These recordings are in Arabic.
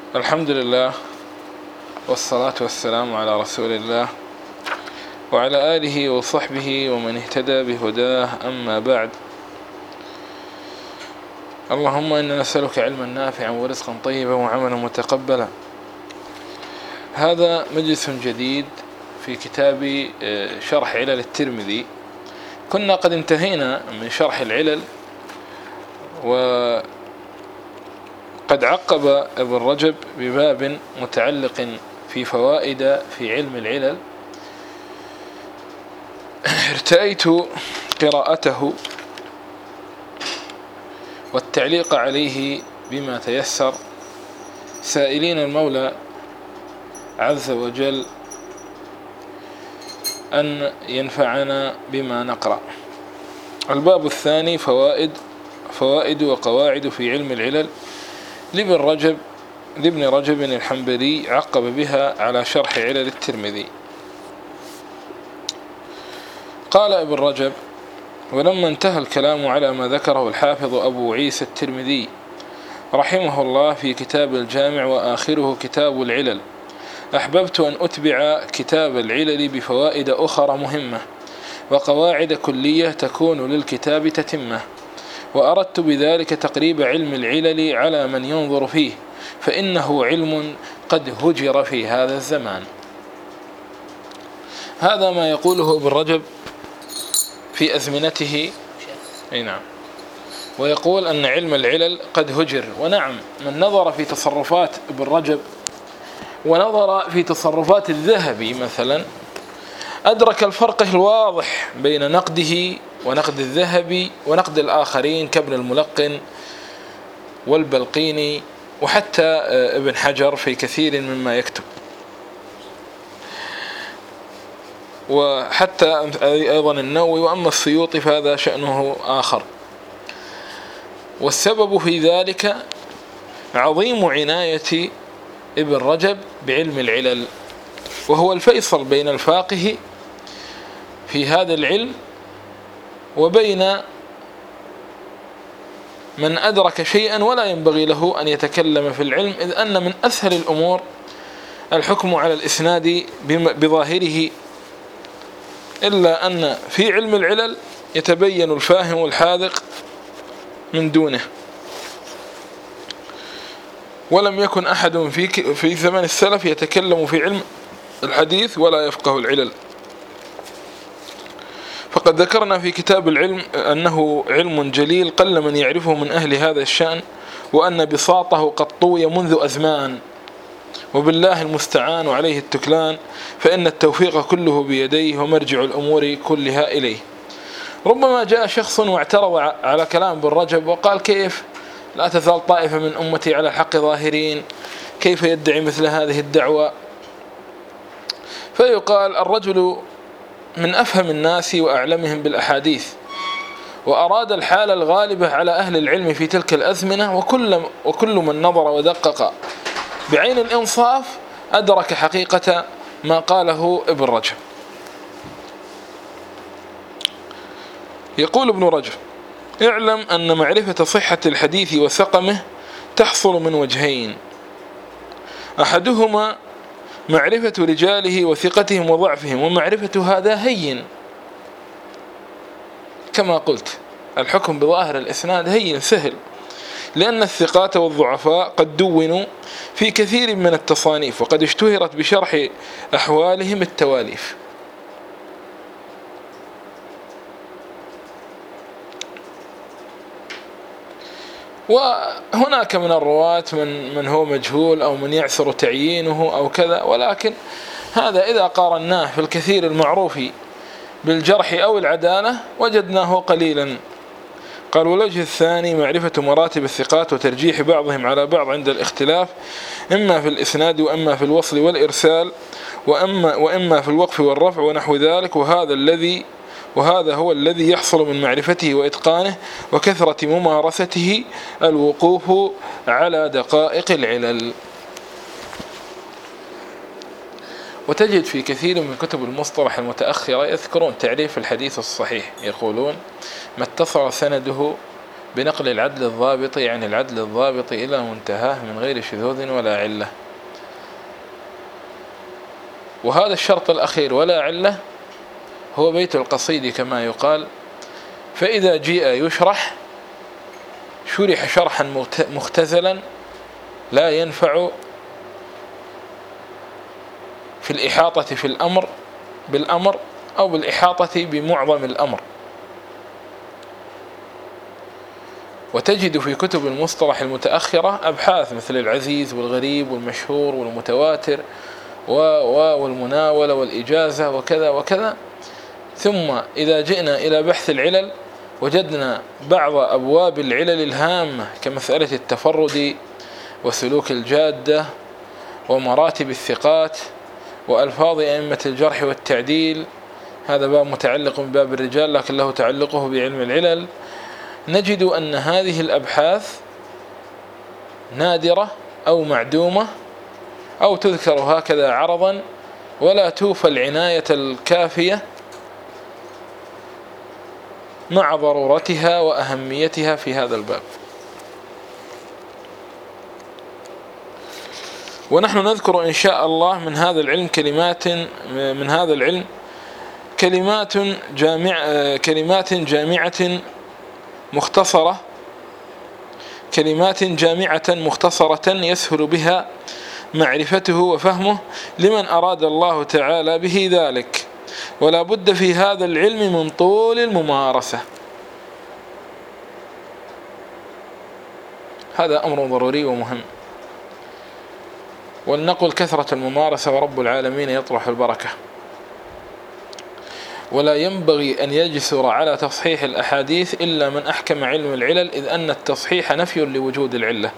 الحمد لله والصلاة والسلام على رسول الله وعلى آله وصحبه ومن اهتدى بهداه، أما بعد. اللهم إنا نسألك علما نافعا ورزقا طيبا وعملا متقبلا. هذا مجلس جديد في كتاب شرح علل الترمذي. كنا قد انتهينا من شرح العلل، وقد عقب ابن رجب بباب متعلق في فوائد في علم العلل. ارتأيت قراءته والتعليق عليه بما تيسر، سائلين المولى عز وجل أن ينفعنا بما نقرأ. الباب الثاني فوائد وقواعد في علم العلل لابن رجب الحنبلي، عقب بها على شرح علل الترمذي. قال ابن رجب: ولما انتهى الكلام على ما ذكره الحافظ أبو عيسى الترمذي رحمه الله في كتاب الجامع وآخره كتاب العلل، أحببت أن أتبع كتاب العلل بفوائد أخرى مهمة وقواعد كلية تكون للكتاب تتمة، وأردت بذلك تقريب علم العلل على من ينظر فيه، فإنه علم قد هجر في هذا الزمان. هذا ما يقوله ابن رجب في أزمنته. نعم. ويقول أن علم العلل قد هجر. ونعم، من نظر في تصرفات ابن رجب ونظر في تصرفات الذهبي مثلا أدرك الفرق الواضح بين نقده ونقد الذهبي ونقد الآخرين كابن الملقن والبلقيني وحتى ابن حجر في كثير مما يكتب، وحتى أيضا النووي. وأما السيوطي فهذا شأنه آخر. والسبب في ذلك عظيم عناية ابن رجب بعلم العلل، وهو الفيصل بين الفاقه في هذا العلم وبين من أدرك شيئا ولا ينبغي له أن يتكلم في العلم، إذ أن من أسهل الأمور الحكم على الإسناد بظاهره، إلا أن في علم العلل يتبين الفاهم الحاذق من دونه. ولم يكن أحد في زمن السلف يتكلم في علم الحديث ولا يفقه العلل. فقد ذكرنا في كتاب العلم أنه علم جليل قل من يعرفه من أهل هذا الشأن، وأن بساطه قد طوي منذ أزمان، وبالله المستعان وعليه التكلان، فإن التوفيق كله بيديه ومرجع الأمور كلها إليه. ربما جاء شخص واعترض على كلام ابن رجب وقال: كيف لا تزال طائفة من أمتي على الحق ظاهرين؟ كيف يدعي مثل هذه الدعوة؟ فيقال: الرجل من أفهم الناس وأعلمهم بالأحاديث، وأراد الحالة الغالبة على أهل العلم في تلك الأزمنة، وكل من نظر ودقق بعين الإنصاف أدرك حقيقة ما قاله ابن رجب. يقول ابن رجب: اعلم أن معرفة صحة الحديث وسقمه تحصل من وجهين: أحدهما معرفة رجاله وثقتهم وضعفهم، ومعرفة هذا هين. كما قلت، الحكم بظاهر الإسناد هين سهل، لأن الثقات والضعفاء قد دونوا في كثير من التصانيف، وقد اشتهرت بشرح أحوالهم التواليف. وهناك من الرواة من هو مجهول أو من يعسر تعيينه أو كذا، ولكن هذا إذا قارناه في الكثير المعروف بالجرح أو العدالة وجدناه قليلا. قال: والوجه الثاني معرفة مراتب الثقات وترجيح بعضهم على بعض عند الاختلاف، إما في الإسناد وإما في الوصل والإرسال وإما في الوقف والرفع ونحو ذلك، وهذا هو الذي يحصل من معرفته وإتقانه وكثرة ممارسته الوقوف على دقائق العلل. وتجد في كثير من كتب المصطلح المتأخرة يذكرون تعريف الحديث الصحيح، يقولون: ما اتصل سنده بنقل العدل الضابط عن العدل الضابط إلى منتهاه من غير شذوذ ولا علة. وهذا الشرط الأخير ولا علة هو بيت القصيد كما يقال. فإذا جيء يشرح شرح شرحا مختزلا لا ينفع في الإحاطة في الأمر بالأمر أو بالإحاطة بمعظم الأمر. وتجد في كتب المصطلح المتأخرة أبحاث مثل العزيز والغريب والمشهور والمتواتر والمناولة والإجازة وكذا وكذا. ثم إذا جئنا إلى بحث العلل وجدنا بعض أبواب العلل الهامة كمسألة التفرد وسلوك الجادة ومراتب الثقات وألفاظ أئمة الجرح والتعديل، هذا باب متعلق بباب الرجال لكن له تعلقه بعلم العلل. نجد أن هذه الأبحاث نادرة أو معدومة أو تذكر هكذا عرضا ولا توفى العناية الكافية مع ضرورتها وأهميتها في هذا الباب. ونحن نذكر إن شاء الله من هذا العلم كلمات جامعة مختصرة، كلمات جامعة مختصرة يسهل بها معرفته وفهمه لمن أراد الله تعالى به ذلك. ولا بد في هذا العلم من طول الممارسة، هذا أمر ضروري ومهم. ولنقل كثرة الممارسة ورب العالمين يطرح البركة. ولا ينبغي أن يجسر على تصحيح الأحاديث إلا من أحكم علم العلل، إذ أن التصحيح نفي لوجود العلة.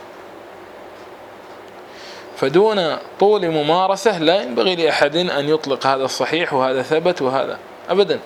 فدون طول ممارسة لا ينبغي لأحد أن يطلق هذا الصحيح وهذا ثبت وهذا أبدا.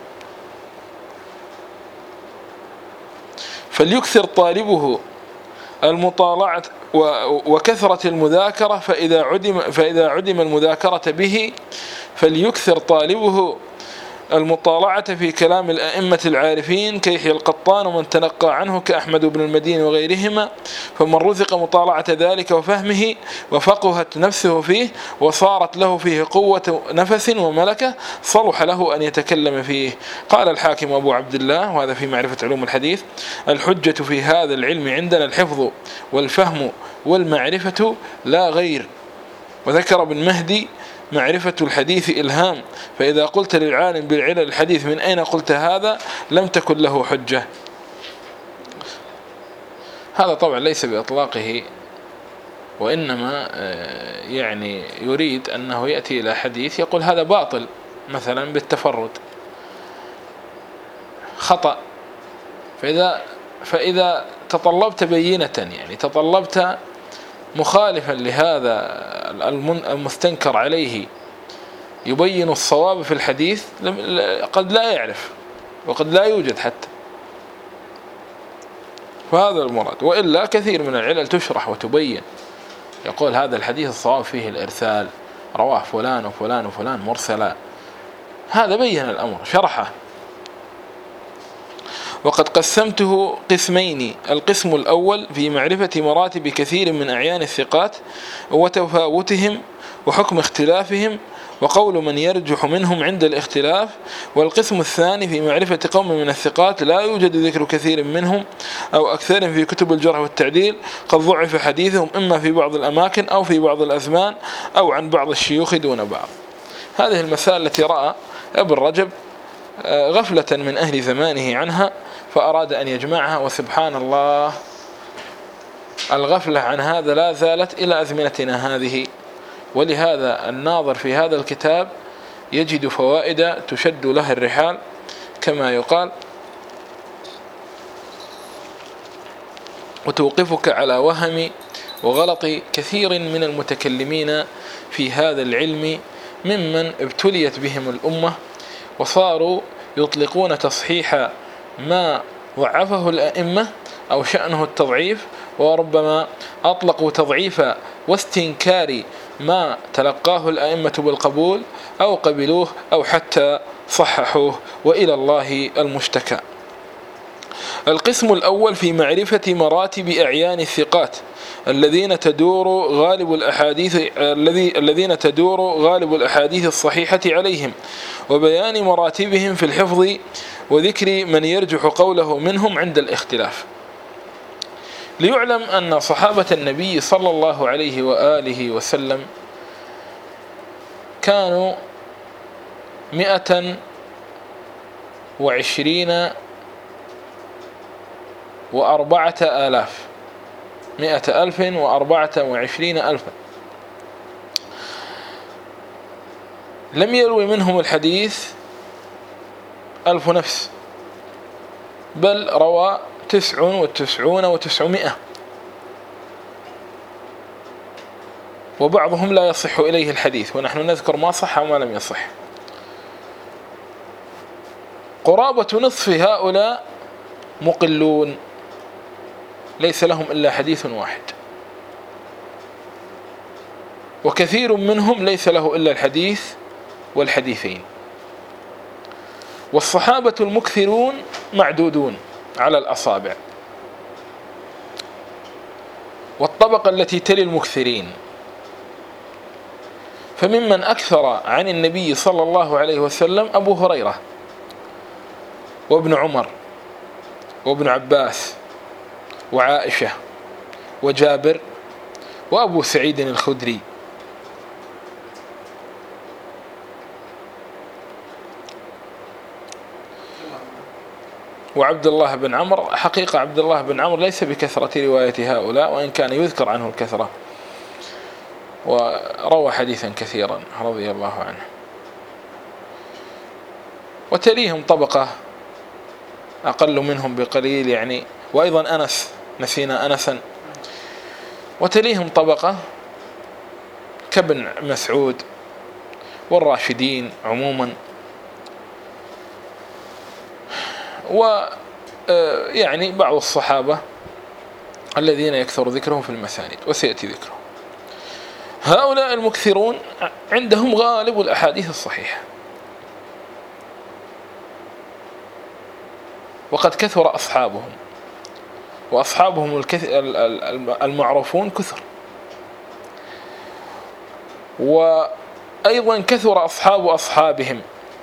فليكثر طالبه المطالعة وكثرة المذاكرة، فإذا عدم المذاكرة به فليكثر طالبه المطالعة في كلام الأئمة العارفين كيحيى القطان ومن تنقى عنه كأحمد بن المدين وغيرهما. فمن رزق مطالعة ذلك وفهمه وفقهت نفسه فيه وصارت له فيه قوة نفس وملكة صلح له أن يتكلم فيه. قال الحاكم أبو عبد الله، وهذا في معرفة علوم الحديث: الحجة في هذا العلم عندنا الحفظ والفهم والمعرفة لا غير. وذكر ابن مهدي: معرفة الحديث إلهام، فإذا قلت للعالم بالعلل الحديث من أين قلت هذا لم تكن له حجة. هذا طبعا ليس بإطلاقه، وإنما يعني يريد أنه يأتي إلى حديث يقول هذا باطل مثلا بالتفرد خطأ، فإذا تطلبت بينة، يعني تطلبت مخالفا لهذا المستنكر عليه يبين الصواب في الحديث، قد لا يعرف وقد لا يوجد حتى، فهذا المراد. وإلا كثير من العلل تشرح وتبين، يقول هذا الحديث الصواب فيه الإرسال، رواه فلان وفلان وفلان مرسلا، هذا بين الأمر شرحه. وقد قسمته قسمين: القسم الأول في معرفة مراتب كثير من أعيان الثقات وتفاوتهم وحكم اختلافهم وقول من يرجح منهم عند الاختلاف، والقسم الثاني في معرفة قوم من الثقات لا يوجد ذكر كثير منهم أو أكثر في كتب الجرح والتعديل، قد ضعف حديثهم إما في بعض الأماكن أو في بعض الأزمان أو عن بعض الشيوخ دون بعض. هذه المسائل التي رأى ابن رجب غفلة من أهل زمانه عنها فأراد أن يجمعها، وسبحان الله الغفلة عن هذا لا زالت إلى أزمنتنا هذه. ولهذا الناظر في هذا الكتاب يجد فوائد تشد له الرحال كما يقال، وتوقفك على وهم وغلط كثير من المتكلمين في هذا العلم ممن ابتليت بهم الأمة وصاروا يطلقون تصحيح ما ضعفه الأئمة أو شأنه التضعيف، وربما أطلقوا تضعيف واستنكار ما تلقاه الأئمة بالقبول أو قبلوه أو حتى صححوه، وإلى الله المشتكى. القسم الأول في معرفة مراتب أعيان الثقات الذين تدور غالب الأحاديث الصحيحة عليهم، وبيان مراتبهم في الحفظ، وذكر من يرجح قوله منهم عند الاختلاف. ليعلم أن صحابة النبي صلى الله عليه وآله وسلم كانوا 124,000 لم يروي منهم الحديث 1000 نفس، بل روى 99 و900، وبعضهم لا يصح إليه الحديث، ونحن نذكر ما صح وما لم يصح. قرابة نصف هؤلاء مقلون ليس لهم إلا حديث واحد، وكثير منهم ليس له إلا الحديث والحديثين. والصحابة المكثرون معدودون على الأصابع. والطبقة التي تلي المكثرين، فممن أكثر عن النبي صلى الله عليه وسلم أبو هريرة وابن عمر وابن عباس وعائشة وجابر وأبو سعيد الخدري. وعبد الله بن عمرو، حقيقة عبد الله بن عمرو ليس بكثرة رواية هؤلاء، وإن كان يذكر عنه الكثرة، وروى حديثا كثيرا رضي الله عنه. وتليهم طبقة أقل منهم بقليل يعني، وأيضا أنس، نسينا أنسا. وتليهم طبقة كابن مسعود والراشدين عموما، ويعني بعض الصحابة الذين يكثر ذكرهم في المسانيد وسيأتي ذكرهم. هؤلاء المكثرون عندهم غالب الأحاديث الصحيحة، وقد كثر أصحابهم، وأصحابهم المعروفون كثر، وأيضا كثر أصحاب أصحابهم.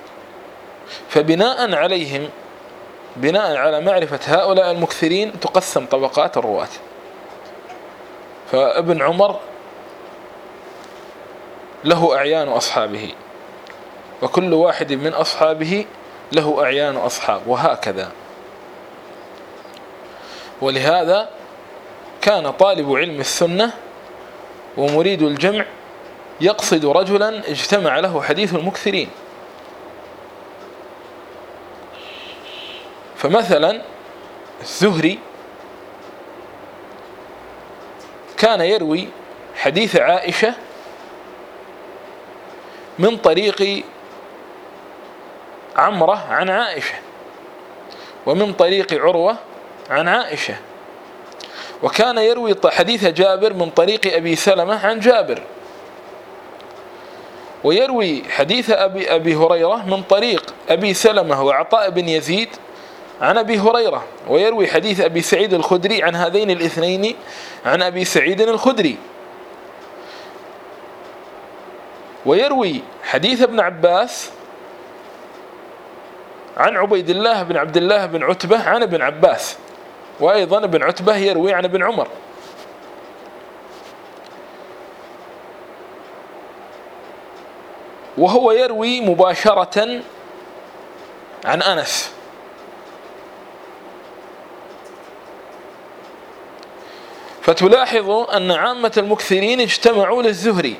فبناء عليهم، بناء على معرفة هؤلاء المكثرين، تقسم طبقات الرواة. فابن عمر له أعيان أصحابه، وكل واحد من أصحابه له أعيان أصحاب، وهكذا. ولهذا كان طالب علم السنة ومريد الجمع يقصد رجلا اجتمع له حديث المكثرين. فمثلا الزهري كان يروي حديث عائشة من طريق عمرة عن عائشة، ومن طريق عروة عن عائشة، وكان يروي حديث جابر من طريق أبي سلمة عن جابر، ويروي حديث أبي هريرة من طريق أبي سلمة وعطاء بن يزيد عن أبي هريرة، ويروي حديث أبي سعيد الخدري عن هذين الاثنين عن أبي سعيد الخدري، ويروي حديث ابن عباس عن عبيد الله بن عبد الله بن عتبة عن ابن عباس، وأيضا ابن عتبة يروي عن ابن عمر. وهو يروي مباشرة عن أنس. فتلاحظوا أن عامة المكثرين اجتمعوا للزهري،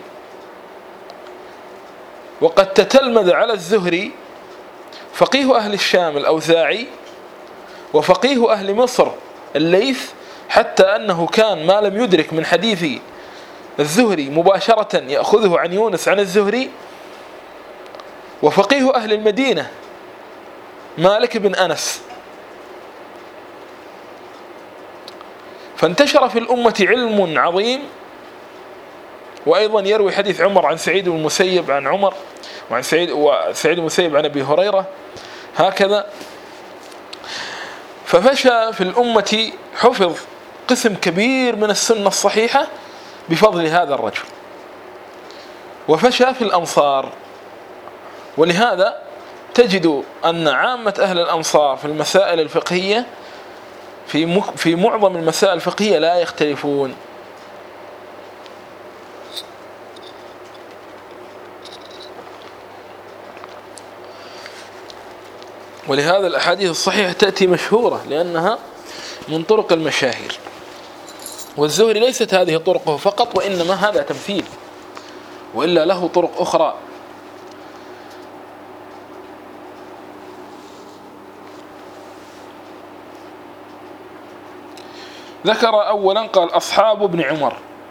وقد تتلمذ على الزهري فقيه أهل الشام الأوزاعي، وفقيه أهل مصر الليث، حتى أنه كان ما لم يدرك من حديث الزهري مباشرة يأخذه عن يونس عن الزهري. وفقيه أهل المدينة مالك بن أنس. فانتشر في الأمة علم عظيم. وأيضا يروي حديث عمر عن سعيد بن المسيب عن عمر، وعن سعيد بن المسيب عن أبي هريرة، هكذا. ففشى في الأمة، حفظ قسم كبير من السنة الصحيحة بفضل هذا الرجل، وفشى في الأمصار. ولهذا تجد أن عامة أهل الأمصار في المسائل الفقهية في معظم المسائل الفقهية لا يختلفون. ولهذا الأحاديث الصحيحة تأتي مشهورة لأنها من طرق المشاهير. والزهري ليست هذه طرقه فقط، وإنما هذا تمثيل، وإلا له طرق أخرى. ذكر أولا قال أصحاب ابن عمر،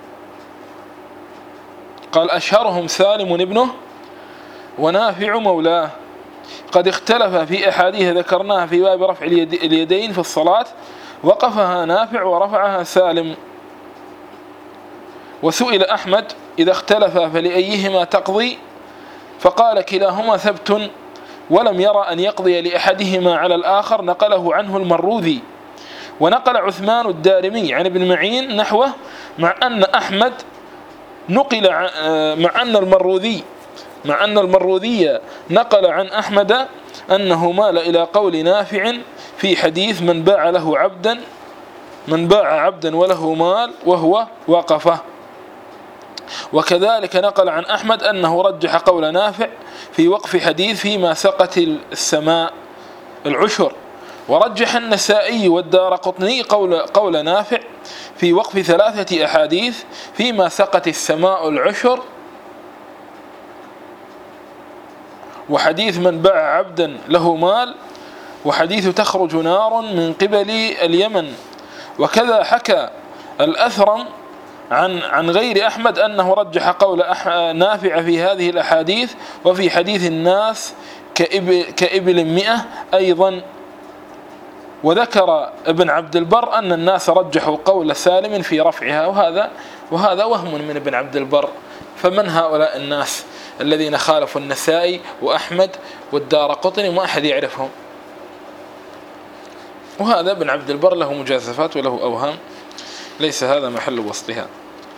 قال أشهرهم سالم ابنه ونافع مولاه، قد اختلف في أحاديث ذكرناها في باب رفع اليدين في الصلاة، وقفها نافع ورفعها سالم. وسئل أحمد إذا اختلفا فلأيهما تقضي، فقال كلاهما ثبت، ولم يرى أن يقضي لأحدهما على الآخر، نقله عنه المروذي. ونقل عثمان الدارمي عن ابن معين نحوه، مع أن أحمد نقل مع أن المروذي نقل عن أحمد أنه مال إلى قول نافع في حديث من باع عبدا وله مال وهو وقفه. وكذلك نقل عن أحمد أنه رجح قول نافع في وقف حديث فيما سقت السماء العشر. ورجح النسائي والدارقطني قول نافع في وقف 3 أحاديث فيما سقت السماء العشر، وحديث من باع عبدا له مال، وحديث تخرج نار من قبل اليمن. وكذا حكى الأثرم عن غير أحمد أنه رجح قول نافع في هذه الأحاديث، وفي حديث الناس كإبل 100 أيضا. وذكر ابن عبد البر أن الناس رجحوا قول سالم في رفعها، وهذا وهم من ابن عبد البر. فمن هؤلاء الناس الذين خالفوا النسائي وأحمد والدارقطني ما أحد يعرفهم؟ وهذا ابن عبد البر له مجازفات وله أوهام، ليس هذا محل وسطها.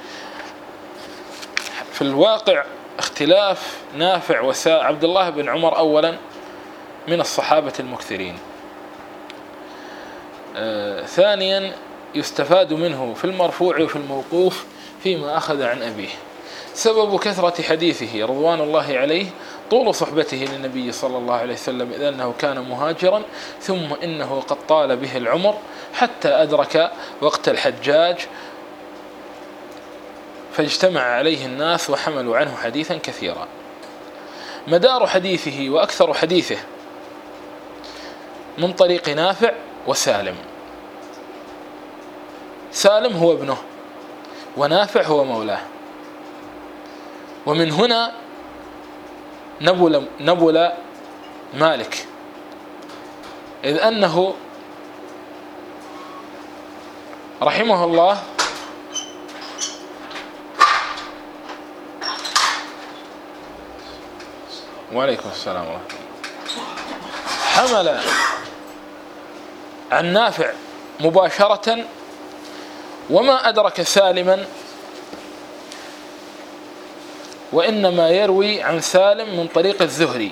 في الواقع اختلاف نافع عبد الله بن عمر أولا من الصحابة المكثرين. ثانيا يستفاد منه في المرفوع وفي الموقوف فيما أخذ عن أبيه. سبب كثرة حديثه رضوان الله عليه طول صحبته للنبي صلى الله عليه وسلم، إذ أنه كان مهاجرا، ثم إنه قد طال به العمر حتى أدرك وقت الحجاج، فاجتمع عليه الناس وحملوا عنه حديثا كثيرا. مدار حديثه وأكثر حديثه من طريق نافع وسالم. سالم هو ابنه، ونافع هو مولاه. ومن هنا نبل مالك، إذ أنه رحمه الله وعليكم السلام ورحمة الله، حمل عن نافع مباشرة، وما أدرك سالما، وإنما يروي عن سالم من طريق الزهري.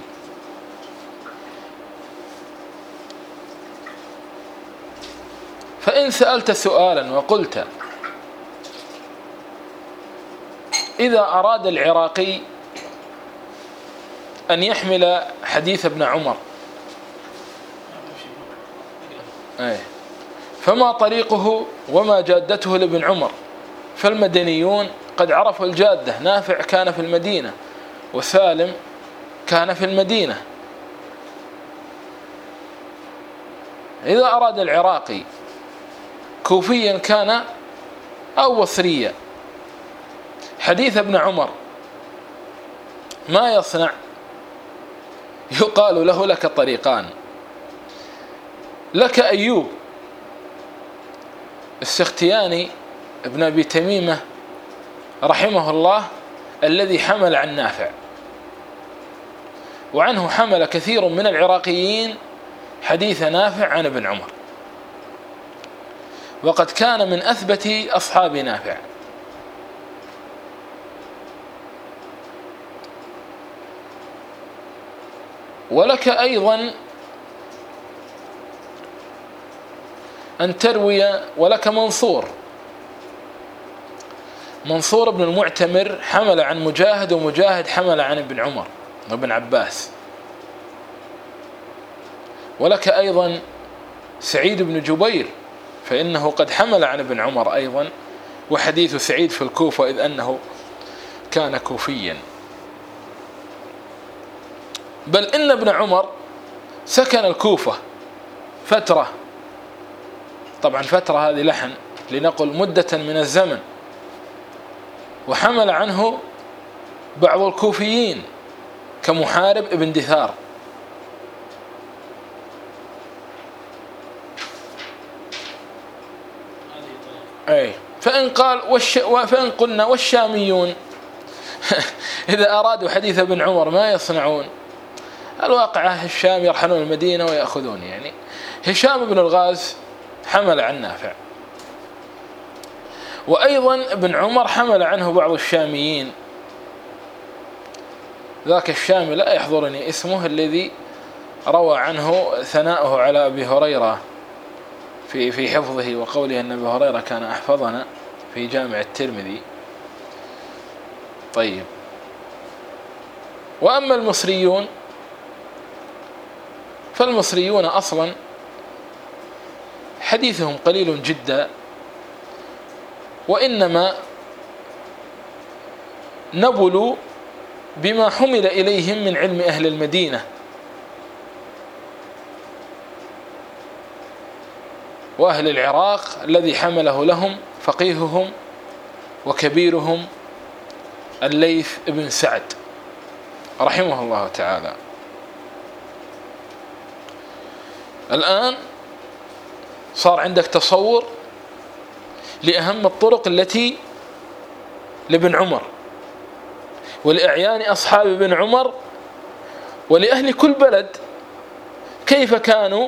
فإن سألت سؤالا وقلت إذا أراد العراقي أن يحمل حديث ابن عمر فما طريقه وما جادته لابن عمر؟ فالمدنيون قد عرفوا الجادة، نافع كان في المدينة وسالم كان في المدينة. إذا أراد العراقي كوفيا كان أو بصريا حديث ابن عمر ما يصنع؟ يقال له لك طريقان: لك أيوب السختياني ابن أبي تميمة رحمه الله الذي حمل عن نافع، وعنه حمل كثير من العراقيين حديث نافع عن ابن عمر. وقد كان من أثبت أصحاب نافع. ولك أيضا أن تروي، ولك منصور بن المعتمر حمل عن مجاهد، ومجاهد حمل عن ابن عمر وابن عباس. ولك أيضا سعيد بن جبير فإنه قد حمل عن ابن عمر أيضا، وحديث سعيد في الكوفة إذ أنه كان كوفيا. بل إن ابن عمر سكن الكوفة فترة، طبعا فترة هذه لحن، لنقل مدة من الزمن، وحمل عنه بعض الكوفيين كمحارب ابن دثار. فإن قلنا والشاميون إذا أرادوا حديث ابن عمر ما يصنعون؟ الواقعة الشام يرحلون المدينة ويأخذون. يعني هشام بن الغاز حمل عن نافع، وأيضا ابن عمر حمل عنه بعض الشاميين. ذاك الشامي لا يحضرني اسمه الذي روى عنه ثناؤه على أبي هريرة في حفظه وقوله أن أبي هريرة كان أحفظنا في جامع الترمذي. طيب، وأما المصريون فالمصريون أصلا حديثهم قليل جدا، وإنما نبلوا بما حمل إليهم من علم أهل المدينة وأهل العراق الذي حمله لهم فقيههم وكبيرهم الليث بن سعد رحمه الله تعالى. الآن صار عندك تصور لأهم الطرق التي لابن عمر ولأعيان أصحاب ابن عمر ولأهل كل بلد، كيف كانوا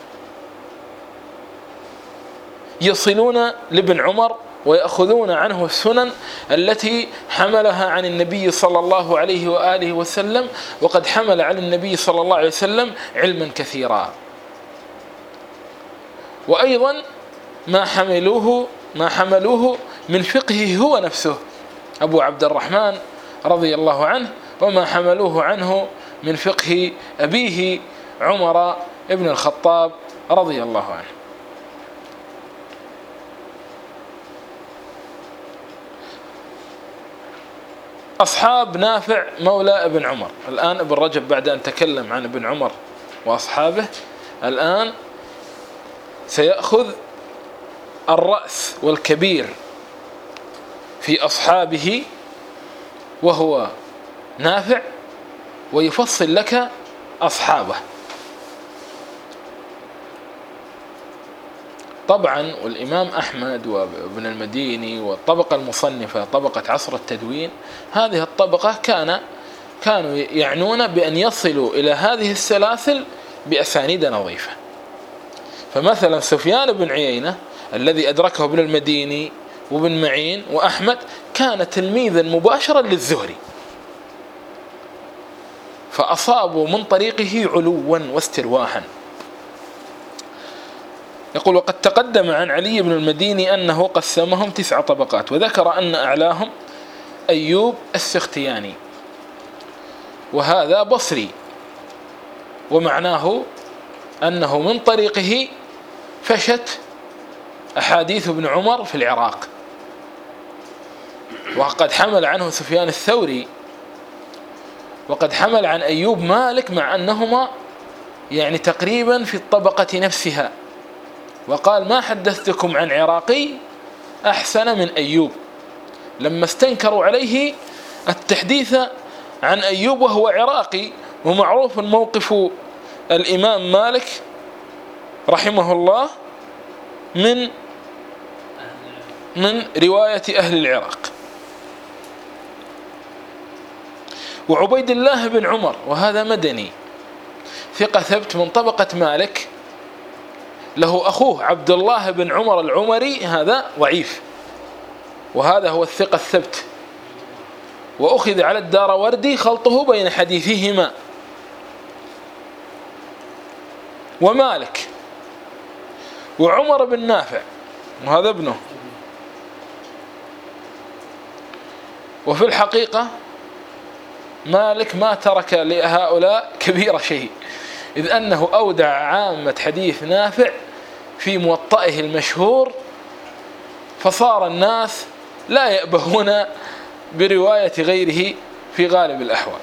يصلون لابن عمر ويأخذون عنه السنن التي حملها عن النبي صلى الله عليه وآله وسلم، وقد حمل عن النبي صلى الله عليه وسلم علما كثيرا. وأيضا ما حملوه من فقهه هو نفسه أبو عبد الرحمن رضي الله عنه، وما حملوه عنه من فقه أبيه عمر ابن الخطاب رضي الله عنه. أصحاب نافع مولى ابن عمر. الآن ابن رجب بعد أن تكلم عن ابن عمر وأصحابه، الآن سيأخذ الرأس والكبير في أصحابه وهو نافع، ويفصل لك أصحابه. طبعا والإمام أحمد وابن المديني والطبقة المصنفة طبقة عصر التدوين، هذه الطبقة كانوا يعنون بأن يصلوا إلى هذه السلاسل بأسانيد نظيفة. فمثلا سفيان بن عيينة الذي أدركه ابن المديني وابن معين وأحمد كان تلميذا مباشرا للزهري، فأصابوا من طريقه علوا واسترواحا. يقول: وقد تقدم عن علي بن المديني أنه قسمهم 9 طبقات، وذكر أن أعلاهم أيوب السختياني، وهذا بصري، ومعناه أنه من طريقه فشت أحاديث ابن عمر في العراق. وقد حمل عنه سفيان الثوري، وقد حمل عن أيوب مالك، مع أنهما يعني تقريبا في الطبقة نفسها، وقال: ما حدثتكم عن عراقي أحسن من أيوب، لما استنكروا عليه التحديث عن أيوب وهو عراقي. ومعروف موقف الإمام مالك رحمه الله من رواية أهل العراق. وعبيد الله بن عمر، وهذا مدني ثقة ثبت من طبقة مالك، له أخوه عبد الله بن عمر العمري، هذا ضعيف، وهذا هو الثقة الثبت، وأخذ على الداروردي خلطه بين حديثهما. ومالك وعمر بن نافع، وهذا ابنه. وفي الحقيقة مالك ما ترك لهؤلاء كبير شيء، إذ أنه أودع عامة حديث نافع في موطئه المشهور، فصار الناس لا يأبهون برواية غيره في غالب الأحوال.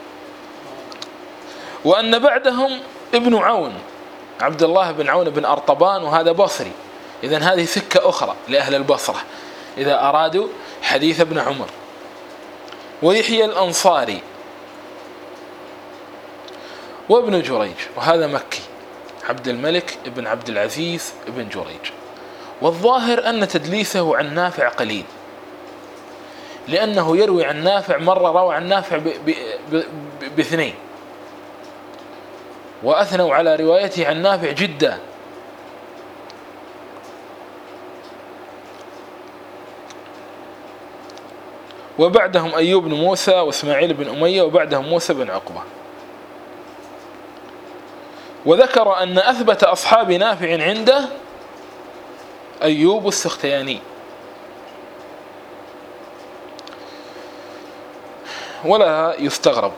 وأن بعدهم ابن عون، عبد الله بن عون بن أرطبان، وهذا بصري، إذن هذه سكة أخرى لأهل البصرة إذا أرادوا حديث ابن عمر. ويحيى الأنصاري، وابن جريج، وهذا مكي، عبد الملك ابن عبد العزيز ابن جريج. والظاهر أن تدليسه عن نافع قليل، لأنه يروي عن نافع مرة روى عن نافع باثنين، وأثنوا على روايته عن نافع جدا. وبعدهم أيوب بن موسى وإسماعيل بن أمية، وبعدهم موسى بن عقبة. وذكر أن أثبت أصحاب نافع عنده أيوب السختياني. ولا يستغرب،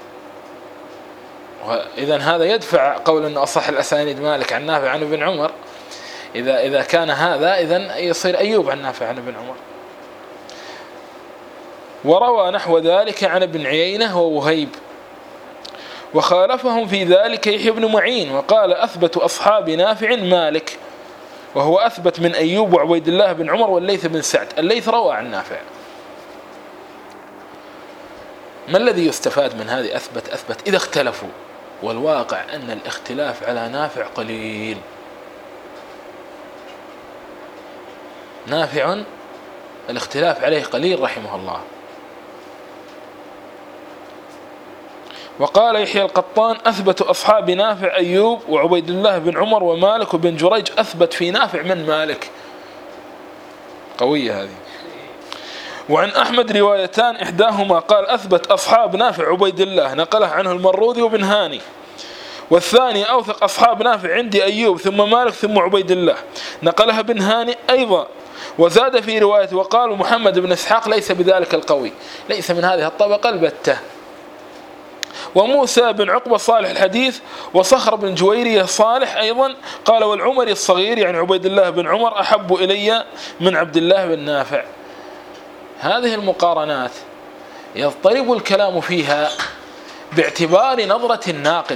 إذن هذا يدفع قول أن أصح الأسانيد مالك عن نافع عن ابن عمر، إذا كان هذا إذن يصير أيوب عن نافع عن ابن عمر. وروى نحو ذلك عن ابن عيينة ووهيب، وخالفهم في ذلك يحيى بن معين، وقال أثبت أصحاب نافع مالك، وهو أثبت من أيوب وعبيد الله بن عمر والليث بن سعد. الليث روى عن نافع. ما الذي يستفاد من هذه أثبت إذا اختلفوا؟ والواقع أن الاختلاف على نافع قليل. نافع الاختلاف عليه قليل رحمه الله. وقال يحيى القطان أثبت أصحاب نافع أيوب وعبيد الله بن عمر ومالك وبن جريج، أثبت في نافع من مالك. قوية هذه. وعن أحمد روايتان، إحداهما قال أثبت أصحاب نافع عبيد الله، نقله عنه المروذي وابن هاني، والثاني أوثق أصحاب نافع عندي أيوب ثم مالك ثم عبيد الله، نقلها ابن هاني أيضا. وزاد في رواية وقال محمد بن إسحاق ليس بذلك القوي، ليس من هذه الطبقة البتة. وموسى بن عقبة صالح الحديث، وصخر بن جويرية صالح أيضا. قال والعمري الصغير يعني عبيد الله بن عمر أحب إلي من عبد الله بن نافع. هذه المقارنات يضطرب الكلام فيها باعتبار نظرة الناقد.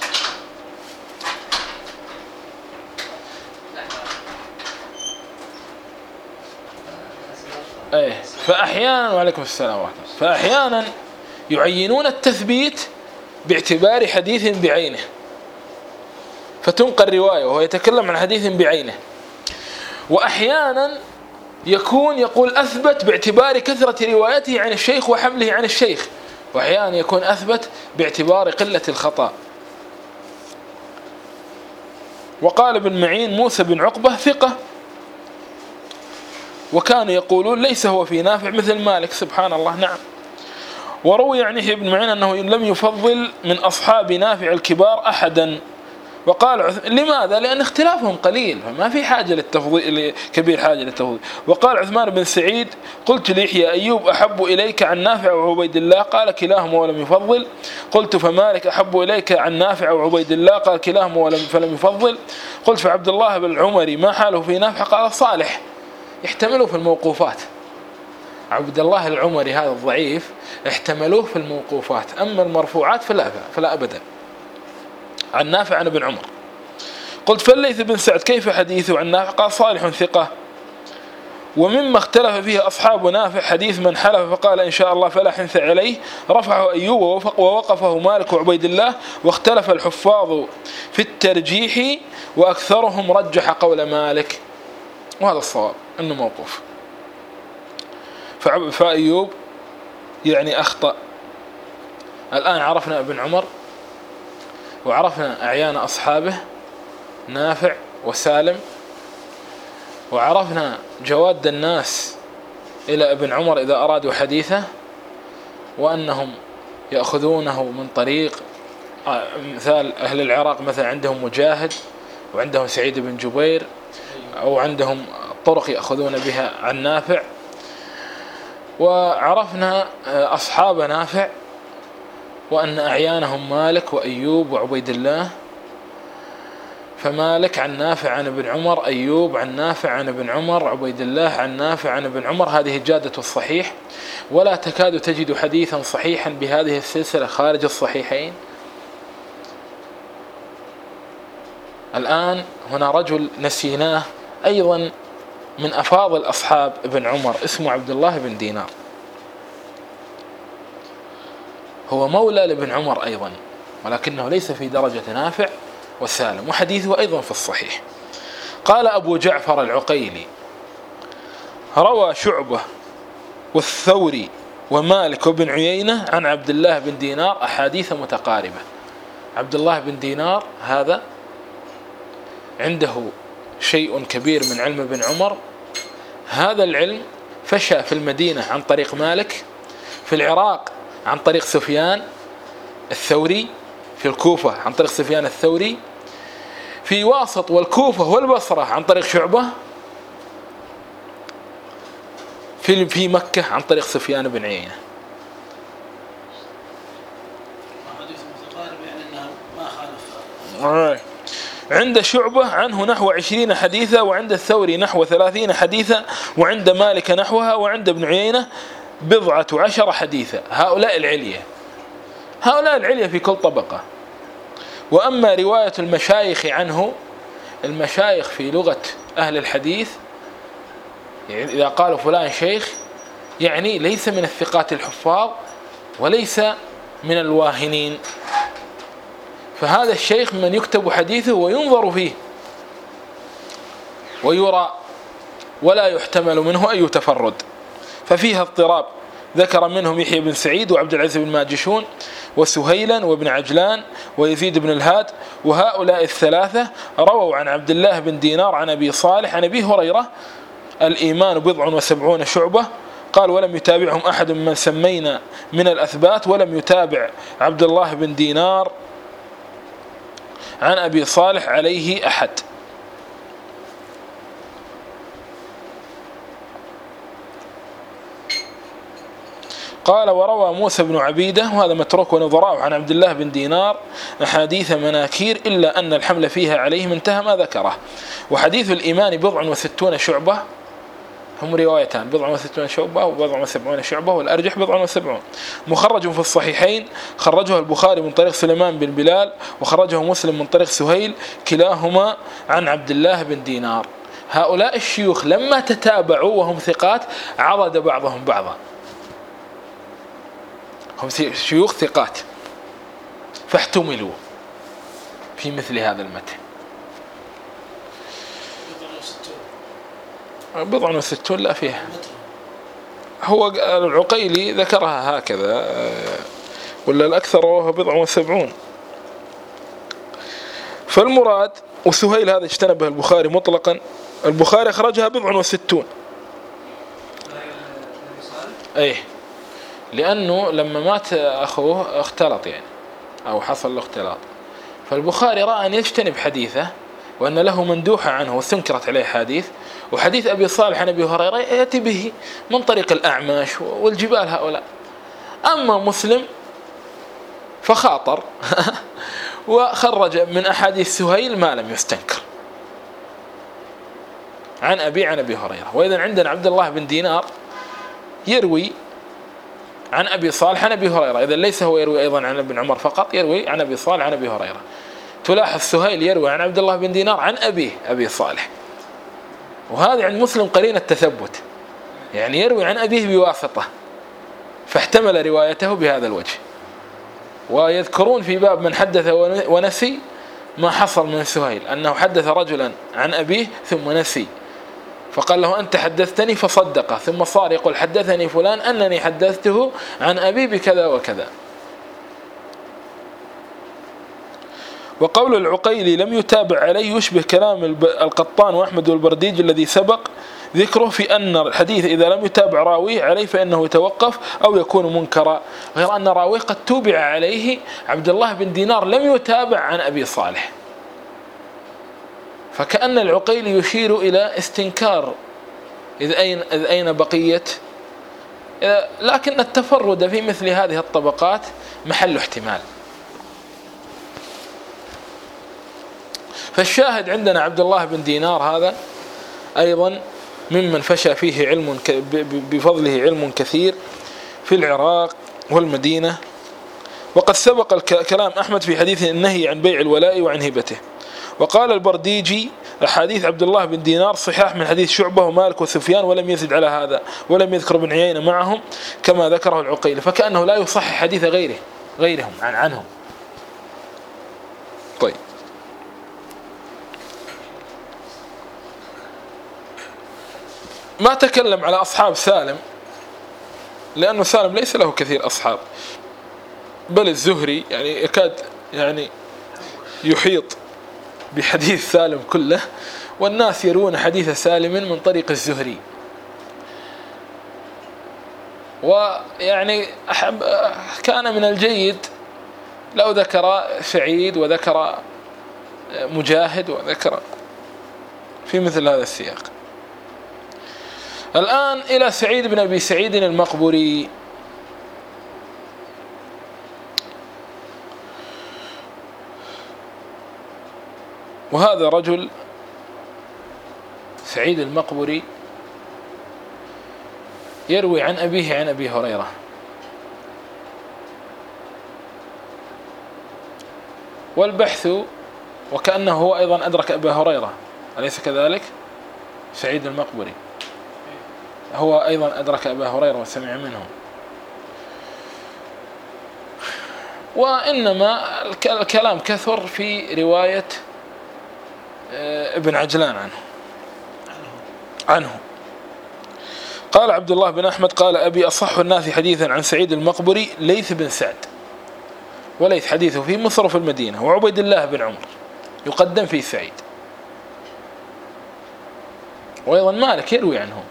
فأحيانا وعليكم السلام ورحمة الله، فأحيانا يعينون التثبيت باعتبار حديث بعينه، فتنقل رواية وهو يتكلم عن حديث بعينه. وأحيانا يقول أثبت باعتبار كثرة روايته عن الشيخ وحمله عن الشيخ، وأحيانا يكون أثبت باعتبار قلة الخطأ. وقال ابن معين موسى بن عقبة ثقة، وكانوا يقولون ليس هو في نافع مثل مالك. سبحان الله. نعم. وروي عن يحيى بن معين أنه لم يفضل من أصحاب نافع الكبار أحدا. وقال لماذا؟ لأن اختلافهم قليل، فما في حاجة للتفضيل، كبير حاجة للتفضيل. وقال عثمان بن سعيد قلت ليحيى أيوب أحب إليك عن نافع وعبيد الله؟ قال كلاهما ولم يفضل. قلت فمالك أحب إليك عن نافع وعبيد الله؟ قال كلاهما فلم يفضل. قلت فعبد الله بن العمري ما حاله في نافع؟ قال صالح، يحتمله في الموقوفات. عبد الله العمري هذا الضعيف احتملوه في الموقوفات، أما المرفوعات فلا أبدا. عن نافع عن ابن عمر. قلت فالليث بن سعد كيف حديثه عن نافع؟ قال صالح ثقة. ومما اختلف فيه أصحاب نافع حديث من حلف فقال إن شاء الله فلا حنث عليه، رفعه أيوب ووقفه مالك وعبيد الله. واختلف الحفاظ في الترجيح وأكثرهم رجح قول مالك، وهذا الصواب أنه موقوف. فأيوب يعني أخطأ. الآن عرفنا ابن عمر وعرفنا أعيان أصحابه نافع وسالم، وعرفنا جواد الناس إلى ابن عمر إذا أرادوا حديثه، وأنهم يأخذونه من طريق مثال أهل العراق مثلا عندهم مجاهد وعندهم سعيد بن جبير، أو عندهم طرق يأخذون بها عن نافع. وعرفنا أصحاب نافع وأن أعيانهم مالك وأيوب وعبيد الله، فمالك عن نافع عن ابن عمر، أيوب عن نافع عن ابن عمر، عبيد الله عن نافع عن ابن عمر. هذه جادة الصحيح، ولا تكاد تجد حديثا صحيحا بهذه السلسلة خارج الصحيحين. الآن هنا رجل نسيناه أيضا من أفاضل أصحاب ابن عمر، اسمه عبد الله بن دينار، هو مولى لابن عمر أيضا، ولكنه ليس في درجة نافع وسالم، وحديثه أيضا في الصحيح. قال أبو جعفر العقيلي: روى شعبة والثوري ومالك وابن عيينة عن عبد الله بن دينار أحاديث متقاربة. عبد الله بن دينار هذا عنده شيء كبير من علم ابن عمر. هذا العلم فشى في المدينة عن طريق مالك، في العراق عن طريق سفيان الثوري، في الكوفة عن طريق سفيان الثوري، في واسط والكوفة والبصرة عن طريق شعبة، في مكة عن طريق سفيان بن عيينة. عند شعبة عنه نحو 20 حديثا، وعند الثوري نحو 30 حديثا، وعند مالك نحوها، وعند ابن عيينة 17 حديثا. هؤلاء العليا في كل طبقة. وأما رواية المشايخ عنه، المشايخ في لغة أهل الحديث يعني إذا قالوا فلان شيخ يعني ليس من الثقات الحفاظ وليس من الواهنين، فهذا الشيخ من يكتب حديثه وينظر فيه ويرى ولا يحتمل منه أي تفرد، ففيها اضطراب. ذكر منهم يحيى بن سعيد وعبد العزيز بن ماجشون وسهيلا وابن عجلان ويزيد بن الهاد، وهؤلاء الثلاثة رووا عن عبد الله بن دينار عن أبي صالح عن أبي هريرة: الإيمان 70 شعبة. قال: ولم يتابعهم أحد من سمينا من الأثبات، ولم يتابع عبد الله بن دينار عن أبي صالح عليه أحد. قال: وروى موسى بن عبيدة وهذا متروك ونظراء عن عبد الله بن دينار أحاديث مناكير، إلا أن الحمل فيها عليهم انتهى ما ذكره. وحديث الإيمان 60 شعبة، هم روايتان: 60 شعبة و70 شعبة، والأرجح 70. مخرج في الصحيحين، خرجه البخاري من طريق سليمان بن بلال، وخرجه مسلم من طريق سهيل، كلاهما عن عبد الله بن دينار. هؤلاء الشيوخ لما تتابعوا وهم ثقات عضد بعضهم بعضا، هم شيوخ ثقات فاحتملوا في مثل هذا المتن. 60 لا فيها، هو العقيلي ذكرها هكذا، ولا الأكثر رواه 70. فالمراد، وسهيل هذا اجتنبه البخاري مطلقا، البخاري أخرجها 60. أيه، لأنه لما مات أخوه اختلط يعني، أو حصل له اختلاط، فالبخاري رأى أن يجتنب حديثه وأن له مندوحة عنه واستنكرت عليه حديث، وحديث أبي صالح عن أبي هريرة يأتي به من طريق الأعمش والجبال هؤلاء. أما مسلم فخاطر وخرج من أحاديث سهيل ما لم يستنكر عن أبي هريرة. وإذن عندنا عبد الله بن دينار يروي عن أبي صالح عن أبي هريرة، إذا ليس هو يروي أيضا عن ابن عمر فقط، يروي عن أبي صالح عن أبي هريرة. تلاحظ سهيل يروي عن عبد الله بن دينار عن أبي صالح، وهذا عند مسلم قرين التثبت، يعني يروي عن أبيه بواسطة، فاحتمل روايته بهذا الوجه. ويذكرون في باب من حدث ونسي ما حصل من سهيل، أنه حدث رجلا عن أبيه ثم نسي، فقال له: أنت حدثتني، فصدقه، ثم صار يقول: حدثني فلان أنني حدثته عن أبي بكذا وكذا. وقول العقيلي لم يتابع عليه يشبه كلام القطان وأحمد والبرديج الذي سبق ذكره في أن الحديث إذا لم يتابع راويه عليه فإنه يتوقف أو يكون منكرا، غير أن راويه قد توبع عليه عبد الله بن دينار لم يتابع عن أبي صالح، فكأن العقيلي يشير إلى استنكار إذ أين بقية، لكن التفرد في مثل هذه الطبقات محل احتمال. فالشاهد عندنا عبد الله بن دينار هذا أيضا ممن فشى فيه علم بفضله علم كثير في العراق والمدينة. وقد سبق كلام أحمد في حديث النهي عن بيع الولاء وعن هبته. وقال البرديجي أحاديث عبد الله بن دينار صحاح من حديث شعبة ومالك وسفيان ولم يزد على هذا، ولم يذكر ابن عيينة معهم كما ذكره العقيلي، فكأنه لا يصحح حديث غيرهم عنهم. طيب، ما تكلم على أصحاب سالم لأنه سالم ليس له كثير أصحاب، بل الزهري يعني يكاد يعني يحيط بحديث سالم كله، والناس يروون حديث سالم من طريق الزهري. ويعني كان من الجيد لو ذكر سعيد وذكر مجاهد وذكر في مثل هذا السياق. الآن إلى سعيد بن أبي سعيد المقبري. وهذا رجل سعيد المقبري يروي عن أبيه عن أبي هريرة، والبحث وكأنه هو أيضا أدرك أبا هريرة، أليس كذلك؟ سعيد المقبري هو أيضا أدرك أبا هريرة وسمع منه، وإنما الكلام كثر في رواية ابن عجلان عنه. قال عبد الله بن أحمد قال أبي أصح الناس حديثا عن سعيد المقبري ليث بن سعد، وليث حديثه في مصر وفي المدينة، وعبيد الله بن عمر يقدم في سعيد، وأيضا مالك يروي عنه.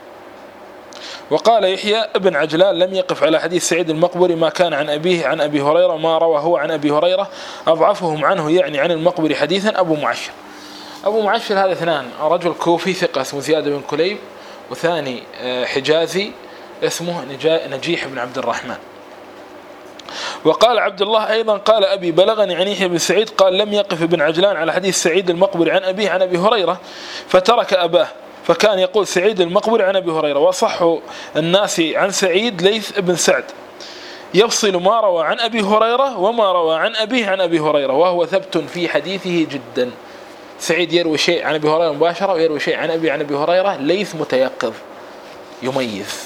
وقال يحيى ابن عجلان لم يقف على حديث سعيد المقبري ما كان عن أبيه عن أبي هريرة ما روى هو عن أبي هريرة، أضعفهم عنه يعني عن المقبري حديثا أبو معشر. أبو معشر هذا اثنان، رجل كوفي ثقة اسمه زياد بن كليب، وثاني حجازي اسمه نجيح بن عبد الرحمن. وقال عبد الله أيضا قال أبي بلغني عن يحيى بن سعيد قال لم يقف ابن عجلان على حديث سعيد المقبري عن أبيه عن أبي هريرة فترك أباه، فكان يقول سعيد المقبري عن أبي هريرة. وصح الناس عن سعيد ليث بن سعد يفصل ما روى عن أبي هريرة وما روى عن أبيه عن أبي هريرة، وهو ثبت في حديثه جدا. سعيد يروي شيء عن أبي هريرة مباشرة ويروي شيء عن أبي هريرة، ليث متيقظ يميز.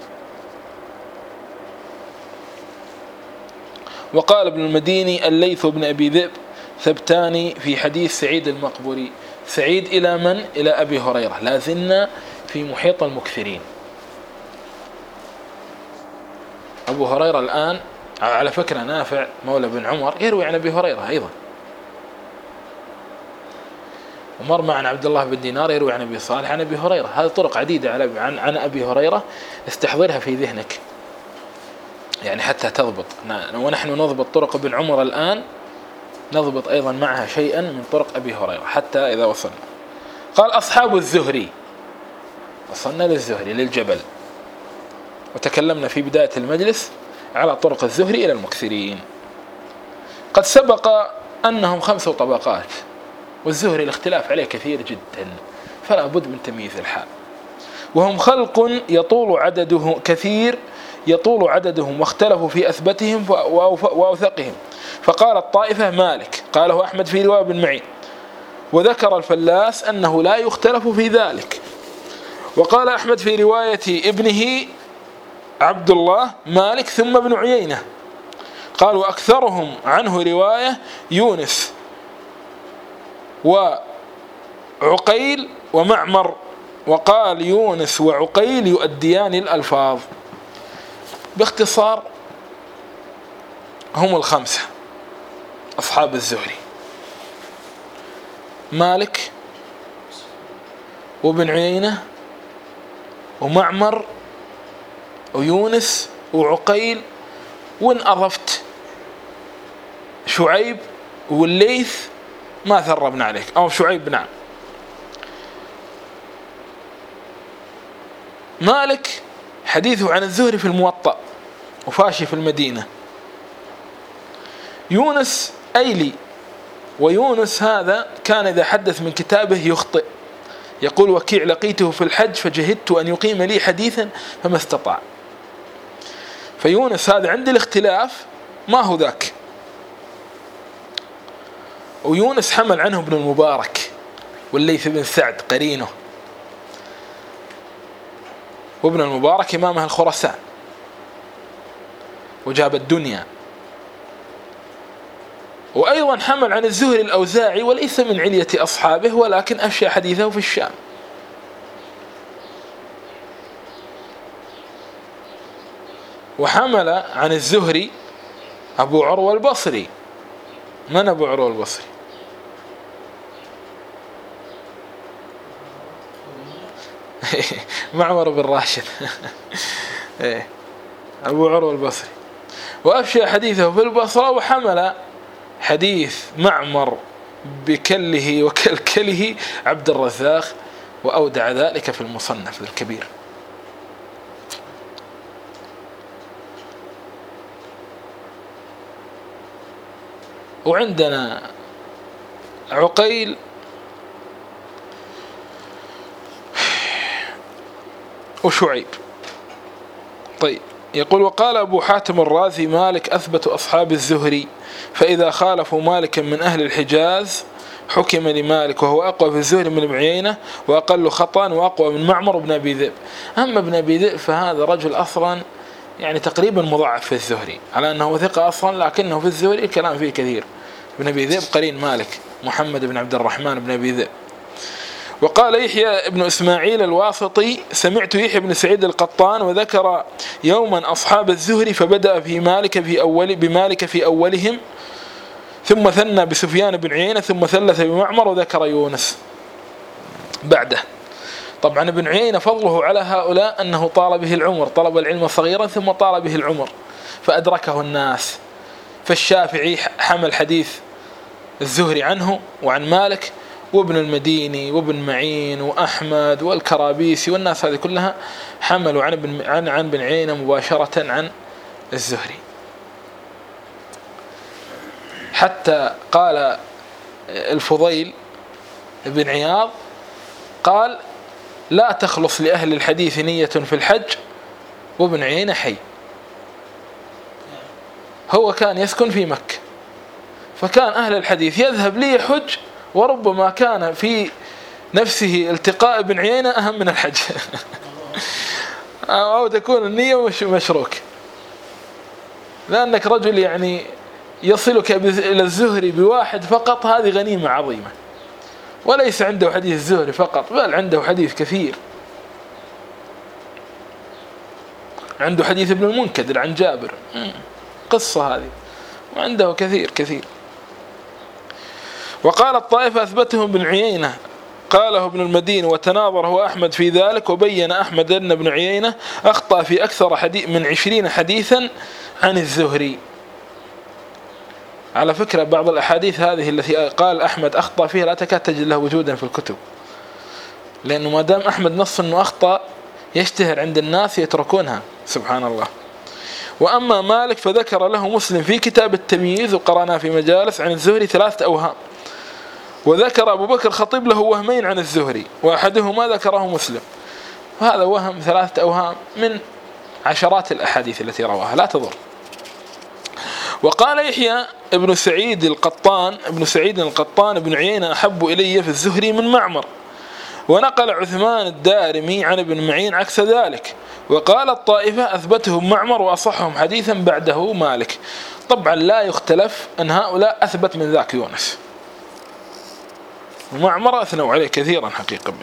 وقال ابن المديني الليث بن أبي ذئب ثبتان في حديث سعيد المقبري. سعيد إلى من؟ إلى أبي هريرة. لا زلنا في محيط المكثرين. أبو هريرة الآن على فكرة نافع مولى بن عمر يروي عن أبي هريرة أيضا، ومر معنا عبد الله بن دينار يروي عن أبي صالح عن أبي هريرة. هذه طرق عديدة عن أبي هريرة، استحضرها في ذهنك يعني حتى تضبط. ونحن نضبط طرق ابن عمر الآن، نضبط أيضا معها شيئا من طرق أبي هريرة حتى إذا وصلنا. قال أصحاب الزهري، وصلنا للزهري للجبل، وتكلمنا في بداية المجلس على طرق الزهري إلى المكثرين. قد سبق أنهم 5 طبقات، والزهري الاختلاف عليه كثير جدا، فلا بد من تمييز الحال. وهم خلق يطول عددهم واختلفوا في أثبتهم وأوثقهم. فقال الطائفة مالك، قاله أحمد في رواية بن معين، وذكر الفلاس أنه لا يختلف في ذلك. وقال أحمد في رواية ابنه عبد الله مالك ثم ابن عيينة. قال وأكثرهم عنه رواية يونس وعقيل ومعمر. وقال يونس وعقيل يؤديان الألفاظ. باختصار هم 5 أصحاب الزهري. مالك وابن عيينة ومعمر ويونس وعقيل، وإن أضفت شعيب والليث ما ثربنا عليك، أو شعيب. نعم. مالك حديثه عن الزهري في الموطأ وفاشي في المدينة. يونس أيلي، ويونس هذا كان إذا حدث من كتابه يخطئ. يقول وكيع لقيته في الحج فجهدت أن يقيم لي حديثا فما استطاع. فيونس هذا عند الاختلاف ما هو ذاك. ويونس حمل عنه ابن المبارك والليث بن سعد قرينه، وابن المبارك إمام أهل خراسان وجاب الدنيا. وأيضا حمل عن الزهري الأوزاعي وليس من علية أصحابه، ولكن أفشى حديثه في الشام. وحمل عن الزهري أبو عروة البصري. من أبو عروة البصري؟ معمر بن راشد. أبو عروة البصري. وأفشى حديثه في البصرة. وحمل حديث معمر بكله وكلكله عبد الرزاق، وأودع ذلك في المصنف الكبير. وعندنا عقيل وشعيب. طيب، يقول وقال أبو حاتم الرازي مالك أثبت أصحاب الزهري، فإذا خالفوا مالكا من أهل الحجاز حكم لمالك، وهو أقوى في الزهري من ابن عيينة وأقل خطأ وأقوى من معمر وابن أبي ذئب. أما ابن أبي ذئب فهذا رجل أصلا يعني تقريبا مضاعف في الزهري، على أنه ثقة أصلا، لكنه في الزهري الكلام فيه كثير. ابن أبي ذئب قرين مالك، محمد بن عبد الرحمن بن أبي ذئب. وقال يحيى بن إسماعيل الواسطي سمعت يحيى بن سعيد القطان وذكر يوما أصحاب الزهري فبدأ بمالك في أولهم، ثم ثنى بسفيان بن عيينة، ثم ثلث بمعمر، وذكر يونس بعده. طبعا ابن عيينة فضله على هؤلاء أنه طال به العمر، طلب العلم صغيرا ثم طال به العمر فأدركه الناس. فالشافعي حمل حديث الزهري عنه وعن مالك، وابن المديني وابن معين وأحمد والكرابيسي والناس هذه كلها حملوا عن بن عيينة مباشرة عن الزهري. حتى قال الفضيل بن عياض قال لا تخلص لأهل الحديث نية في الحج وابن عيينة حي. هو كان يسكن في مكة، فكان أهل الحديث يذهب ليحج، وربما كان في نفسه التقاء ابن عيينة أهم من الحج. أو تكون النية مشروك، لأنك رجل يعني يصلك إلى الزهري بواحد فقط، هذه غنيمة عظيمة. وليس عنده حديث الزهري فقط، بل عنده حديث كثير. عنده حديث ابن المنكدر عن جابر، قصة هذه، وعنده كثير. وقال الطائفة أثبتهم ابن عيينة، قاله ابن المدين وتناظره أحمد في ذلك، وبين أحمد أن ابن عيينة أخطأ في أكثر من 20 حديثا عن الزهري. على فكرة بعض الأحاديث هذه التي قال أحمد أخطأ فيها لا تكاد تجد له وجودا في الكتب، لأنه ما دام أحمد نص أنه أخطأ يشتهر عند الناس يتركونها، سبحان الله. وأما مالك فذكر له مسلم في كتاب التمييز، وقرأنا في مجالس عن الزهري 3 أوهام، وذكر أبو بكر خطيب له وهمين عن الزهري، وأحدهما ذكره مسلم. وهذا وهم 3 أوهام من عشرات الأحاديث التي رواها، لا تضر. وقال يحيى ابن سعيد القطان ابن عيينة أحب إلي في الزهري من معمر. ونقل عثمان الدارمي عن ابن معين عكس ذلك. وقال الطائفة أثبتهم معمر وأصحهم حديثا بعده مالك. طبعا لا يختلف أن هؤلاء أثبت من ذاك يونس، ومعمر أثنوا عليه كثيرا حقيقة.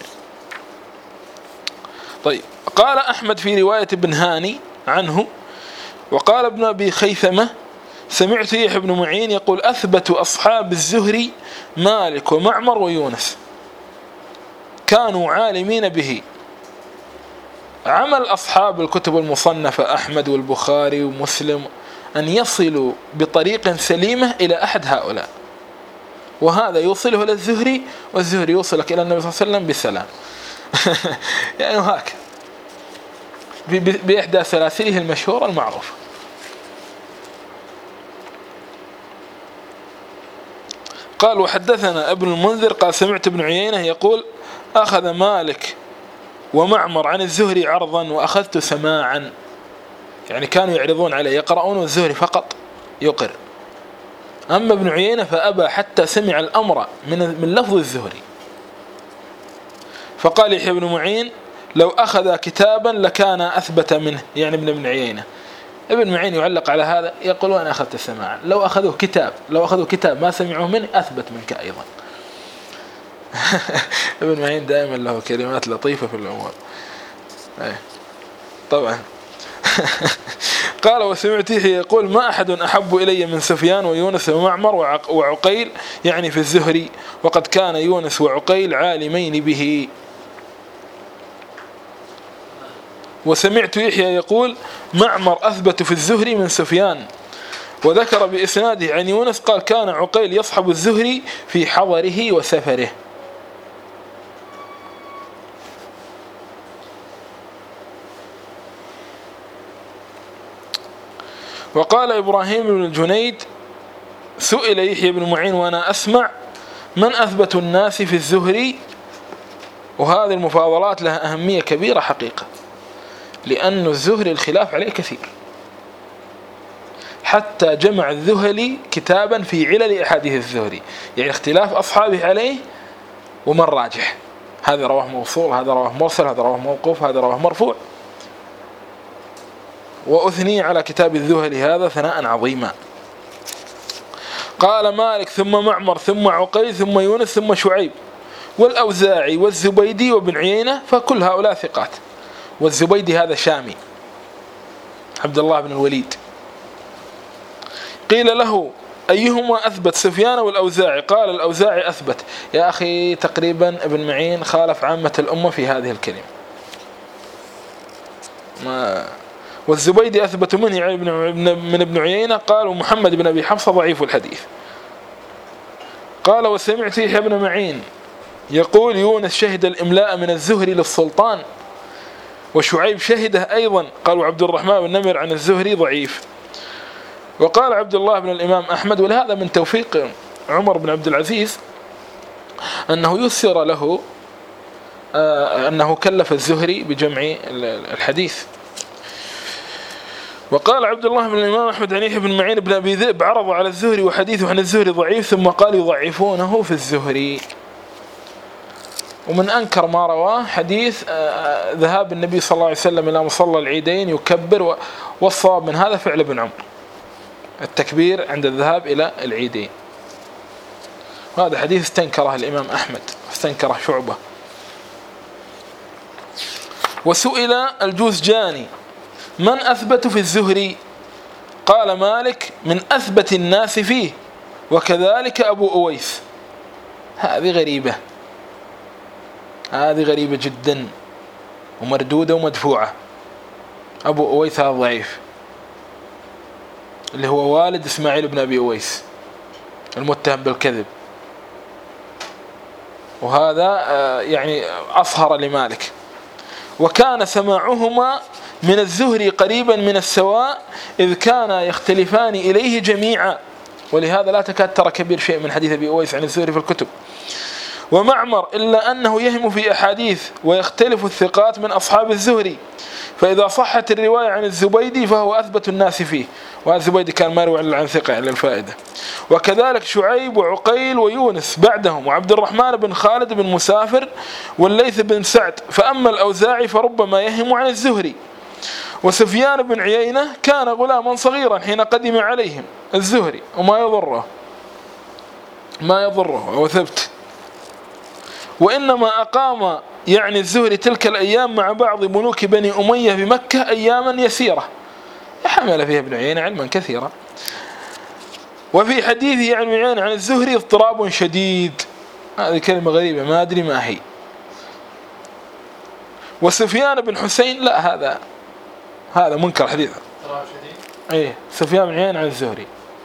طيب، قال أحمد في رواية ابن هاني عنه، وقال ابن أبي خيثمة سمعت يحيى بن معين يقول أثبت أصحاب الزهري مالك ومعمر ويونس، كانوا عالمين به. عمل أصحاب الكتب المصنفة أحمد والبخاري ومسلم أن يصلوا بطريق سليمة إلى أحد هؤلاء، وهذا يوصله إلى الزهري، والزهري يوصلك إلى النبي صلى الله عليه وسلم بالسلام. يعني هكذا بإحدى سلاسله المشهورة المعروفة. قال وحدثنا ابن المنذر قال سمعت ابن عيينة يقول أخذ مالك ومعمر عن الزهري عرضا وأخذت سماعا، يعني كانوا يعرضون عليه يقرؤون والزهري فقط يقر. أما ابن عيينة فأبى حتى سمع الأمر من لفظ الزهري. فقال يحيى بن معين لو أخذ كتابا لكان أثبت منه، يعني ابن عيينة. ابن معين يعلق على هذا يقول أنا أخذت السماع، لو أخذوا كتاب ما سمعوه منه أثبت منك أيضا. ابن معين دائما له كلمات لطيفة في الأمور طبعا. قال وسمعت يحيى يقول ما أحد أحب إلي من سفيان ويونس ومعمر وعقيل، يعني في الزهري، وقد كان يونس وعقيل عالمين به. وسمعت يحيى يقول معمر أثبت في الزهري من سفيان، وذكر بإسناده عن يونس قال كان عقيل يصحب الزهري في حضره وسفره. وقال إبراهيم بن الجنيد سئل يحيى بن معين وأنا أسمع من أثبت الناس في الزهري، وهذه المفاضلات لها أهمية كبيرة حقيقة، لأن الزهري الخلاف عليه كثير، حتى جمع الذهلي كتابا في علل أحاديث الزهري، يعني اختلاف أصحابه عليه ومن راجح، هذا رواه موصول، هذا رواه مرسل، هذا رواه موقوف، هذا رواه مرفوع. وأثني على كتاب الذهلي هذا ثناء عظيما. قال مالك ثم معمر ثم عقيل ثم يونس ثم شعيب والأوزاعي والزبيدي وابن عيينة، فكل هؤلاء ثقات. والزبيدي هذا شامي عبد الله بن الوليد. قيل له أيهما أثبت سفيان والأوزاعي؟ قال الأوزاعي أثبت. يا أخي تقريبا ابن معين خالف عامة الأمة في هذه الكلمة. والزبيدي أثبت منه يعني من ابن عيينة. قال ومحمد بن أبي حفصة ضعيف الحديث. قال وسمعت يحيى بن معين يقول يونس شهد الإملاء من الزهري للسلطان، وشعيب شهده أيضا. قال وعبد الرحمن بن نمر عن الزهري ضعيف. وقال عبد الله بن الإمام أحمد، ولهذا من توفيق عمر بن عبد العزيز أنه يسر له أنه كلف الزهري بجمع الحديث. وقال عبد الله بن الإمام أحمد عن يحيى بن معين بن أبي ذئب عرض على الزهري وحديثه عن الزهري ضعيف، ثم قال يضعفونه في الزهري. ومن أنكر ما رواه حديث ذهاب النبي صلى الله عليه وسلم إلى مصلى العيدين يكبر، والصواب من هذا فعل ابن عمر، التكبير عند الذهاب إلى العيدين. وهذا حديث استنكره الإمام أحمد، استنكره شعبة. وسئل الجوزجاني من أثبت في الزهري؟ قال مالك من أثبت الناس فيه، وكذلك أبو أويس. هذه غريبة، هذه غريبة جدا ومردودة ومدفوعة. أبو أويس هذا ضعيف، اللي هو والد إسماعيل بن أبي أويس المتهم بالكذب، وهذا يعني أصهر لمالك. وكان سماعهما من الزهري قريبا من السواء، إذ كان يختلفان إليه جميعا، ولهذا لا تكاد ترى كبير شيء من حديث أبي أويس عن الزهري في الكتب. ومعمر إلا أنه يهم في أحاديث ويختلف الثقات من أصحاب الزهري، فإذا صحت الرواية عن الزبيدي فهو أثبت الناس فيه، والزبيدي كان ما يروي عن ثقة على الفائدة. وكذلك شعيب وعقيل ويونس بعدهم، وعبد الرحمن بن خالد بن مسافر والليث بن سعد. فأما الأوزاعي فربما يهم عن الزهري. وسفيان بن عيينة كان غلاما صغيرا حين قدم عليهم الزهري، وما يضره ما يضره وثبت. وإنما أقام يعني الزهري تلك الأيام مع بعض ملوك بني أمية بمكة أياما يسيرة، حمل فيها ابن عيينة علما كثيرا. وفي حديثه عن معين عن الزهري اضطراب شديد. هذه كلمة غريبة ما أدري ما هي. وسفيان بن حسين لا، هذا منكر حديث. اضطراب شديد. ايه سفيان بن عيينة عن الزهري.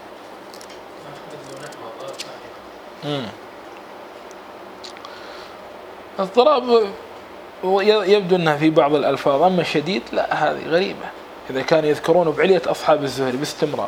اضطراب يبدو أنها في بعض الألفاظ، أما الشديد لا، هذه غريبة إذا كانوا يذكرون بعلية أصحاب الزهري باستمرار.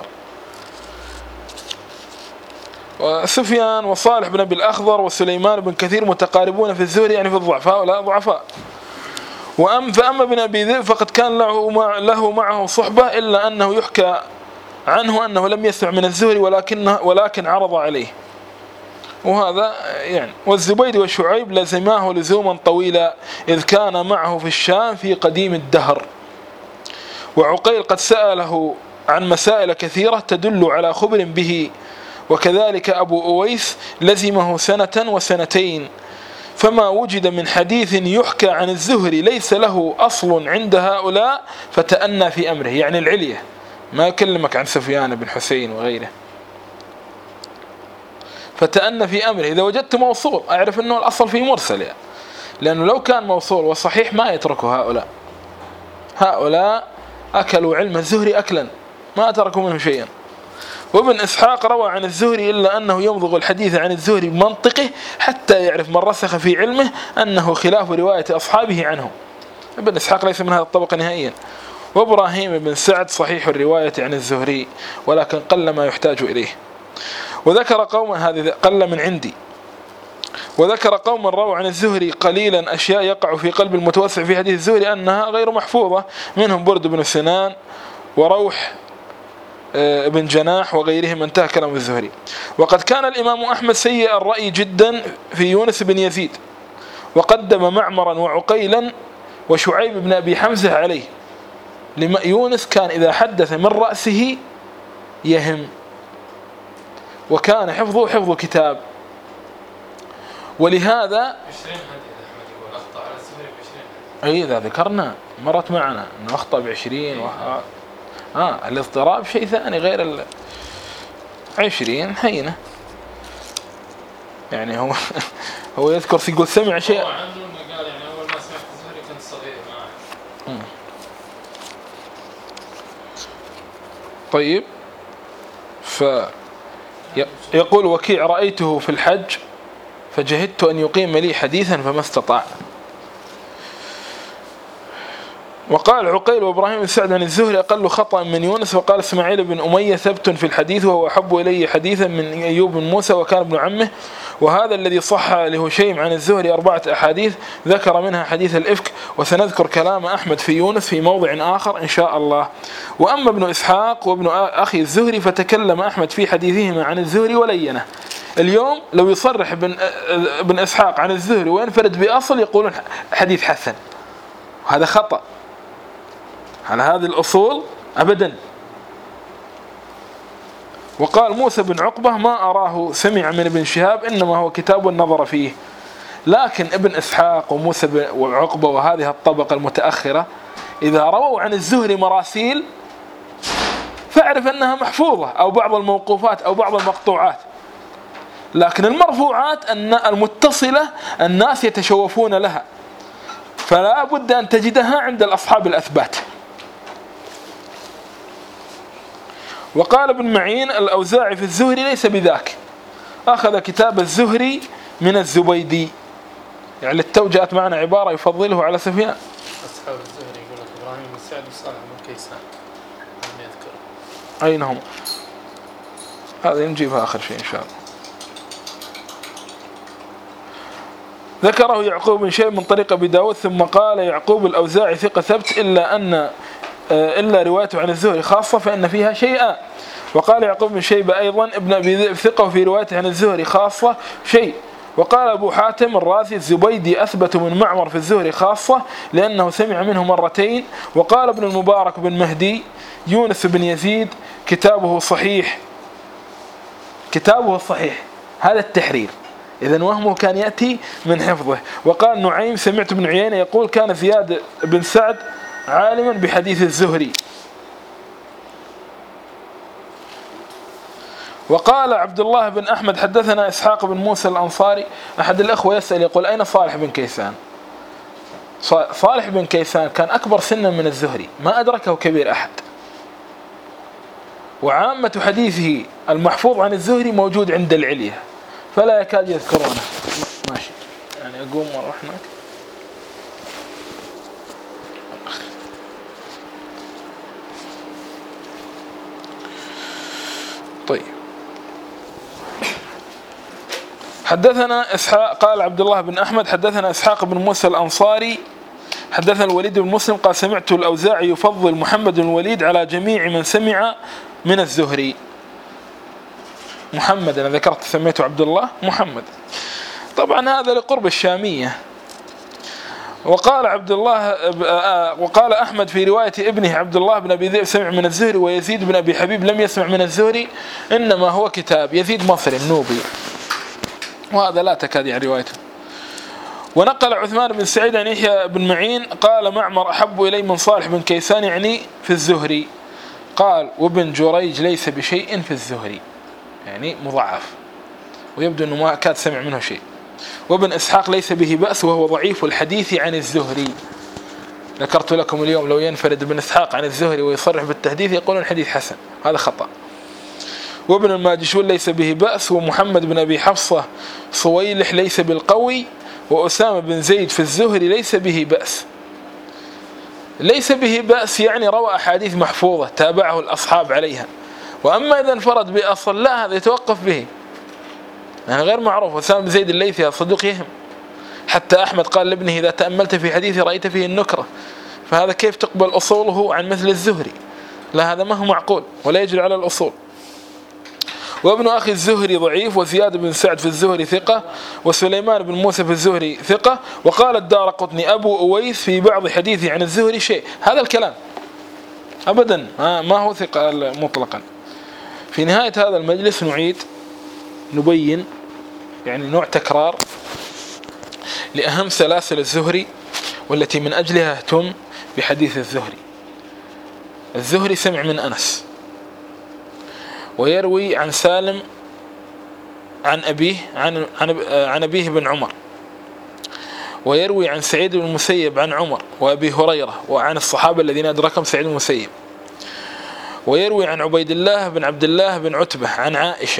وسفيان وصالح بن أبي الأخضر وسليمان بن كثير متقاربون في الزهري، يعني في الضعفاء ولا ضعفاء. فأما بن أبي ذئب فقد كان له معه صحبة، إلا أنه يحكى عنه أنه لم يسمع من الزهري ولكن عرض عليه، وهذا يعني. والزبيدي وشعيب لزماه لزوما طويلا، إذ كان معه في الشام في قديم الدهر. وعقيل قد سأله عن مسائل كثيرة تدل على خبر به. وكذلك أبو أويس لزمه سنة وسنتين، فما وجد من حديث يحكى عن الزهري ليس له أصل عند هؤلاء فتأنى في أمره، يعني العلية، ما يكلمك عن سفيان بن حسين وغيره. فتأنى في أمره، إذا وجدت موصول أعرف أنه الأصل فيه مرسل يعني. لأنه لو كان موصول وصحيح ما يتركه هؤلاء أكلوا علم الزهري أكلا ما تركوا منه شيئا. وابن إسحاق روى عن الزهري إلا أنه يمضغ الحديث عن الزهري بمنطقه حتى يعرف من رسخ في علمه أنه خلاف رواية أصحابه عنه. ابن إسحاق ليس من هذا الطبقة نهائيا. وإبراهيم بن سعد صحيح الرواية عن الزهري ولكن قل ما يحتاج إليه. وذكر قوما، هذه قل من عندي، وذكر قوما رووا عن الزهري قليلا أشياء يقع في قلب المتوسع في حديث الزهري أنها غير محفوظة، منهم برد بن سنان وروح ابن جناح وغيرهم، انتهى كلام الزهري. وقد كان الإمام أحمد سيء الرأي جدا في يونس بن يزيد، وقدم معمرا وعقيلا وشعيب بن أبي حمزة عليه. يونس كان إذا حدث من رأسه يهم، وكان حفظه حفظ كتاب، ولهذا 20 حديث أحمد يقول أخطأ على الزهري ب20. أي إذا ذكرنا مرت معنا أنه أخطأ ب20 الاضطراب شيء ثاني غير 20 هينة يعني. هو يذكر يقول سمع شيء. هو عنه قال يعني أول ما سمعت الزهري كنت صغير معه. طيب، يقول وكيع رأيته في الحج فجهدت أن يقيم لي حديثا فما استطاع. وقال عقيل وإبراهيم بن سعد عن الزهري أقل خطأ من يونس. وقال إسماعيل بن أمية ثبت في الحديث وهو أحب إلي حديثا من أيوب بن موسى وكان ابن عمه. وهذا الذي صح لهشيم عن الزهري 4 أحاديث ذكر منها حديث الإفك، وسنذكر كلام أحمد في يونس في موضع آخر إن شاء الله. وأما ابن إسحاق وابن أخي الزهري فتكلم أحمد في حديثهما عن الزهري ولينه. اليوم لو يصرح ابن إسحاق عن الزهري وينفرد بأصل يقولون حديث حسن، وهذا خطأ على هذه الأصول أبدا. وقال موسى بن عقبة ما أراه سمع من ابن شهاب إنما هو كتاب النظر فيه. لكن ابن إسحاق وموسى وعقبة وهذه الطبقة المتأخرة إذا رووا عن الزهري مراسيل فاعرف أنها محفوظة، أو بعض الموقوفات أو بعض المقطوعات. لكن المرفوعات أن المتصلة الناس يتشوفون لها، فلا بد أن تجدها عند الأصحاب الأثبات. وقال ابن معين الأوزاعي في الزهري ليس بذاك، أخذ كتاب الزهري من الزبيدي. يعني التوجأت معنا عبارة يفضله على سفيان. أصحاب الزهري يقول لك إبراهيم بن سعد وصالح بن كيسان لم يذكر أين هم؟ هذا نجيبها آخر شيء إن شاء الله. ذكره يعقوب بن شيبة من طريق أبي داود، ثم قال يعقوب الأوزاعي ثقة ثبت إلا روايته عن الزهري خاصة فإن فيها شيئا. وقال يعقوب بن شيبة أيضا ابن أبي ذئب ثقة في روايته عن الزهري خاصة شيء. وقال أبو حاتم الرازي الزبيدي أثبت من معمر في الزهري خاصة لأنه سمع منه مرتين. وقال ابن المبارك بن مهدي يونس بن يزيد كتابه صحيح، هذا التحرير، إذن وهمه كان يأتي من حفظه. وقال نعيم سمعت ابن عيينة يقول كان زياد بن سعد عالما بحديث الزهري. وقال عبد الله بن أحمد حدثنا إسحاق بن موسى الأنصاري. أحد الأخوة يسأل يقول أين صالح بن كيسان؟ صالح بن كيسان كان أكبر سنا من الزهري، ما أدركه كبير أحد، وعامة حديثه المحفوظ عن الزهري موجود عند العلية فلا يكاد يذكرونه. ماشي يعني أقوم وأروح هناك. طيب حدثنا إسحاق قال عبد الله بن أحمد حدثنا إسحاق بن موسى الأنصاري حدثنا الوليد بن مسلم قال سمعت الأوزاعي يفضل محمد بن الوليد على جميع من سمع من الزهري. محمد أنا ذكرت سميته عبد الله محمد، طبعا هذا لقرب الشامية. وقال عبد الله وقال أحمد في رواية ابنه عبد الله بن أبي ذئب سمع من الزهري، ويزيد بن أبي حبيب لم يسمع من الزهري إنما هو كتاب. يزيد مصري النوبي وهذا لا تكاد يعني روايته. ونقل عثمان بن سعيد عن يحيى بن معين قال معمر أحب إلي من صالح بن كيسان يعني في الزهري. قال وابن جريج ليس بشيء في الزهري، يعني مضعف ويبدو أنه ما كاد سمع منه شيء. وابن إسحاق ليس به بأس وهو ضعيف الحديث عن الزهري. ذكرت لكم اليوم لو ينفرد ابن إسحاق عن الزهري ويصرح بالتحديث يقولون الحديث حسن، هذا خطأ. وابن الماجشون ليس به بأس. ومحمد بن أبي حفصة صويلح ليس بالقوي. وأسامة بن زيد في الزهري ليس به بأس. ليس به بأس يعني روى أحاديث محفوظة تابعه الأصحاب عليها. وأما إذا انفرد بأصل لا، هذا يتوقف به يعني غير معروف. أسامة بن زيد الليثي صدوق يهم، حتى أحمد قال لابنه إذا تأملت في حديث رأيت فيه النكرة، فهذا كيف تقبل أصوله عن مثل الزهري؟ لا، هذا ما هو معقول ولا يجري على الأصول. وابن أخي الزهري ضعيف. وزياد بن سعد في الزهري ثقة. وسليمان بن موسى في الزهري ثقة. وقال الدارقطني أبو أويس في بعض حديثه عن الزهري شيء. هذا الكلام أبدا ما هو ثقة مطلقا. في نهاية هذا المجلس نعيد نبين يعني نوع تكرار لأهم سلاسل الزهري والتي من أجلها اهتم بحديث الزهري. الزهري سمع من أنس ويروي عن سالم عن أبيه عن أبيه بن عمر، ويروي عن سعيد بن المسيب عن عمر وأبي هريرة وعن الصحابة الذين أدركهم سعيد بن المسيب، ويروي عن عبيد الله بن عبد الله بن عتبة عن عائشة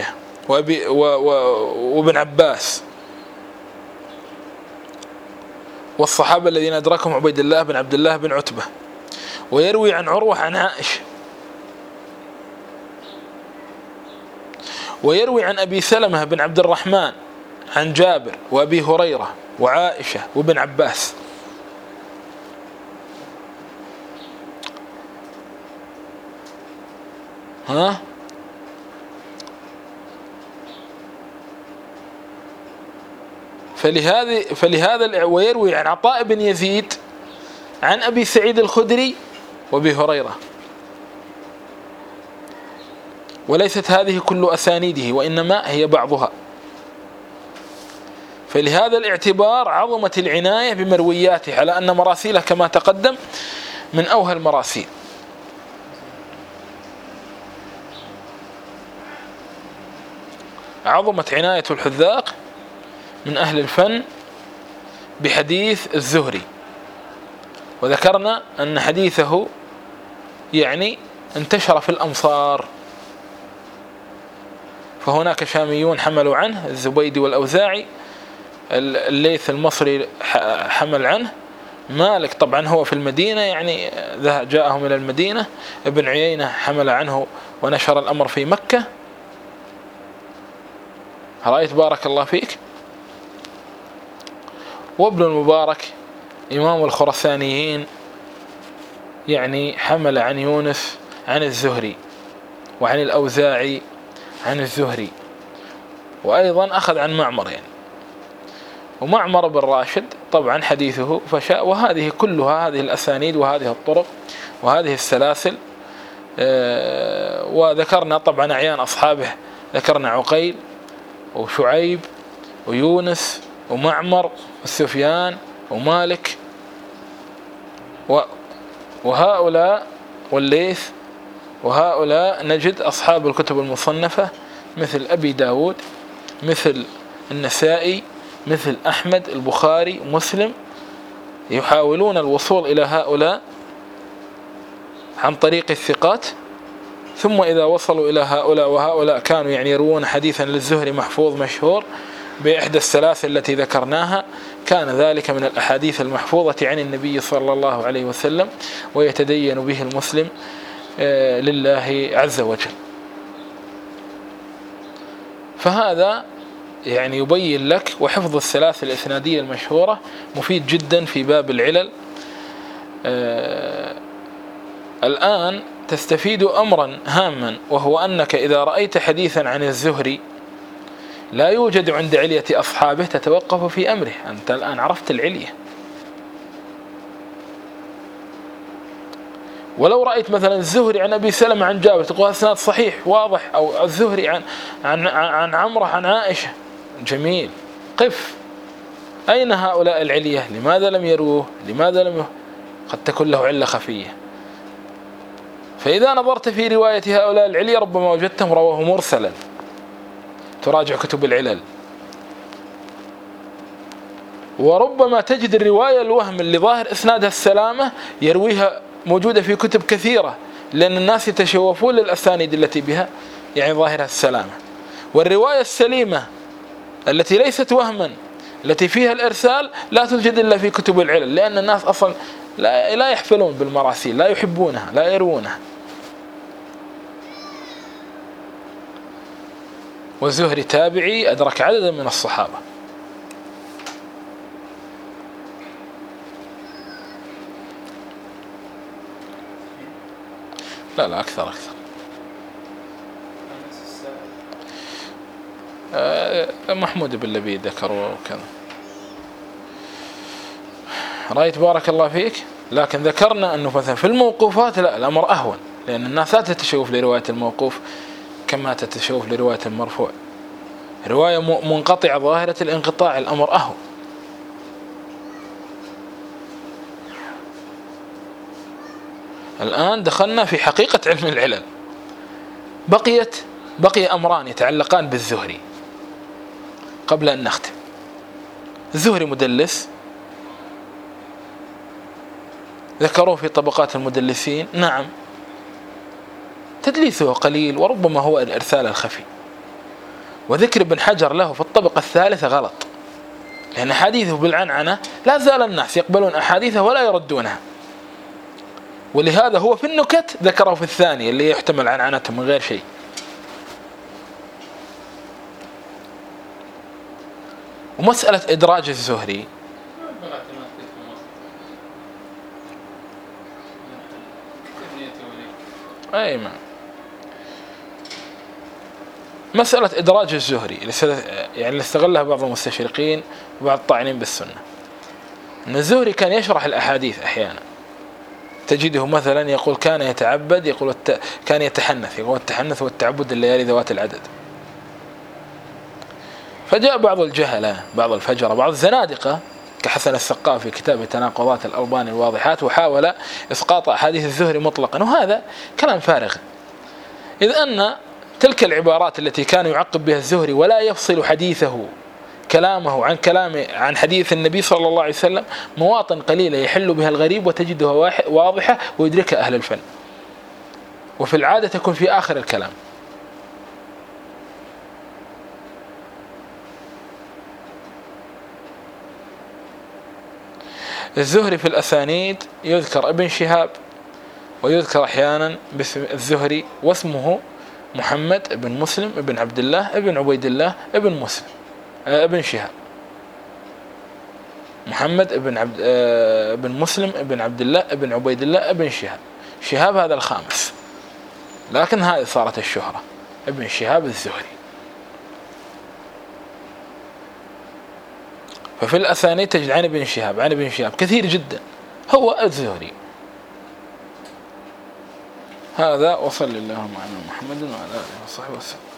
وابن عباس والصحابة الذين أدركهم عبيد الله بن عبد الله بن عتبة، ويروي عن عروة عن عائشة، ويروي عن أبي سلمة بن عبد الرحمن عن جابر وأبي هريرة وعائشة وابن عباس. فلهذا ويروي عن عطاء بن يزيد عن أبي سعيد الخدري وأبي هريرة. وليست هذه كل أسانيده وإنما هي بعضها. فلهذا الاعتبار عظمت العناية بمروياته على أن مراسيله كما تقدم من أوهى المراسيل. عظمت عناية الحذاق من أهل الفن بحديث الزهري. وذكرنا أن حديثه يعني انتشر في الأمصار، فهناك شاميون حملوا عنه، الزبيدي والأوزاعي، الليث المصري حمل عنه، مالك طبعا هو في المدينة يعني جاءهم إلى المدينة، ابن عيينة حمل عنه ونشر الأمر في مكة. رأيت بارك الله فيك. وابن المبارك إمام الخرسانيين يعني حمل عن يونس عن الزهري، وعن الأوزاعي عن الزهري، وأيضا أخذ عن معمر يعني. ومعمر بن راشد طبعا حديثه فشاء. وهذه كلها هذه الأسانيد وهذه الطرق وهذه السلاسل. وذكرنا طبعا أعيان أصحابه، ذكرنا عقيل وشعيب ويونس ومعمر والسفيان ومالك وهؤلاء والليث، وهؤلاء نجد أصحاب الكتب المصنفة مثل أبي داود، مثل النسائي، مثل أحمد، البخاري، مسلم، يحاولون الوصول إلى هؤلاء عن طريق الثقات. ثم إذا وصلوا إلى هؤلاء وهؤلاء كانوا يعني يروون حديثا للزهري محفوظ مشهور بإحدى السلاسل التي ذكرناها، كان ذلك من الأحاديث المحفوظة عن النبي صلى الله عليه وسلم، ويتدين به المسلم لله عز وجل. فهذا يعني يبين لك، وحفظ السلاسل الإسنادية المشهورة مفيد جدا في باب العلل. الآن تستفيد أمرا هاما، وهو أنك إذا رأيت حديثا عن الزهري لا يوجد عند علية أصحابه تتوقف في أمره. أنت الآن عرفت العلية. ولو رأيت مثلا الزهري عن أبي سلمة عن جابر تقول اسناد صحيح واضح، أو الزهري عن عمرة عن عائشة، جميل، قف. أين هؤلاء العلية؟ لماذا لم يروه؟ لماذا لم قد تكون له علة خفية. فإذا نظرت في رواية هؤلاء العلية ربما وجدتهم رواه مرسلا، تراجع كتب العلل. وربما تجد الرواية الوهم اللي ظاهر إسنادها السلامة يرويها موجودة في كتب كثيرة، لأن الناس يتشوفون للأسانيد التي بها يعني ظاهرها السلامة. والرواية السليمة التي ليست وهما التي فيها الإرسال لا توجد إلا في كتب العلل، لأن الناس أصلا لا يحفلون بالمراسيل، لا يحبونها، لا يروونها. والزهري تابعي أدرك عددا من الصحابة. لا أكثر. محمود بن لبيد ذكروا وكذا. رأيت بارك الله فيك. لكن ذكرنا أنه مثلا في الموقوفات لا، الأمر أهون، لأن الناس لا تتشوف لرواية الموقوف كما تتشوف لرواية المرفوع. رواية منقطعة ظاهرة الانقطاع الأمر أهون. الآن دخلنا في حقيقة علم العلل. بقي أمران يتعلقان بالزهري قبل أن نختم. الزهري مدلس، ذكروه في طبقات المدلسين، نعم تدليسه قليل وربما هو الإرسال الخفي. وذكر ابن حجر له في الطبقة الثالثة غلط، لأن حديثه بالعنعنة لا زال الناس يقبلون أحاديثه ولا يردونها، ولهذا هو في النكت ذكره في الثانية اللي يحتمل عنعنته من غير شيء. ومسألة إدراج الزهري أي مسألة إدراج الزهري يعني اللي استغلها بعض المستشرقين وبعض الطاعنين بالسنة، أن الزهري كان يشرح الأحاديث أحيانا، تجده مثلا يقول كان يتعبد، يقول كان يتحنث، يقول التحنث والتعبد الليالي ذوات العدد. فجاء بعض الجهلة، بعض الفجرة، بعض الزنادقة كحسن السقاف في كتاب تناقضات الألبان الواضحات، وحاول إسقاط أحاديث الزهري مطلقا، وهذا كلام فارغ، إذ أن تلك العبارات التي كان يعقب بها الزهري ولا يفصل حديثه كلامه عن حديث النبي صلى الله عليه وسلم مواطن قليلة يحل بها الغريب وتجدها واضحة ويدركها أهل الفن، وفي العادة تكون في آخر الكلام. الزهري في الأسانيد يذكر ابن شهاب، ويذكر أحيانا باسم الزهري واسمه محمد ابن مسلم ابن عبد الله ابن عبيد الله ابن مسلم ابن شهاب. محمد ابن مسلم ابن عبد الله ابن عبيد الله ابن شهاب. شهاب هذا الخامس، لكن هذه صارت الشهرة، ابن شهاب الزهري. ففي الأسانيد تجد عن ابن شهاب كثير جدا، هو الزهري. هذا وصلى الله على محمد وعلى آله وصحبه وسلم.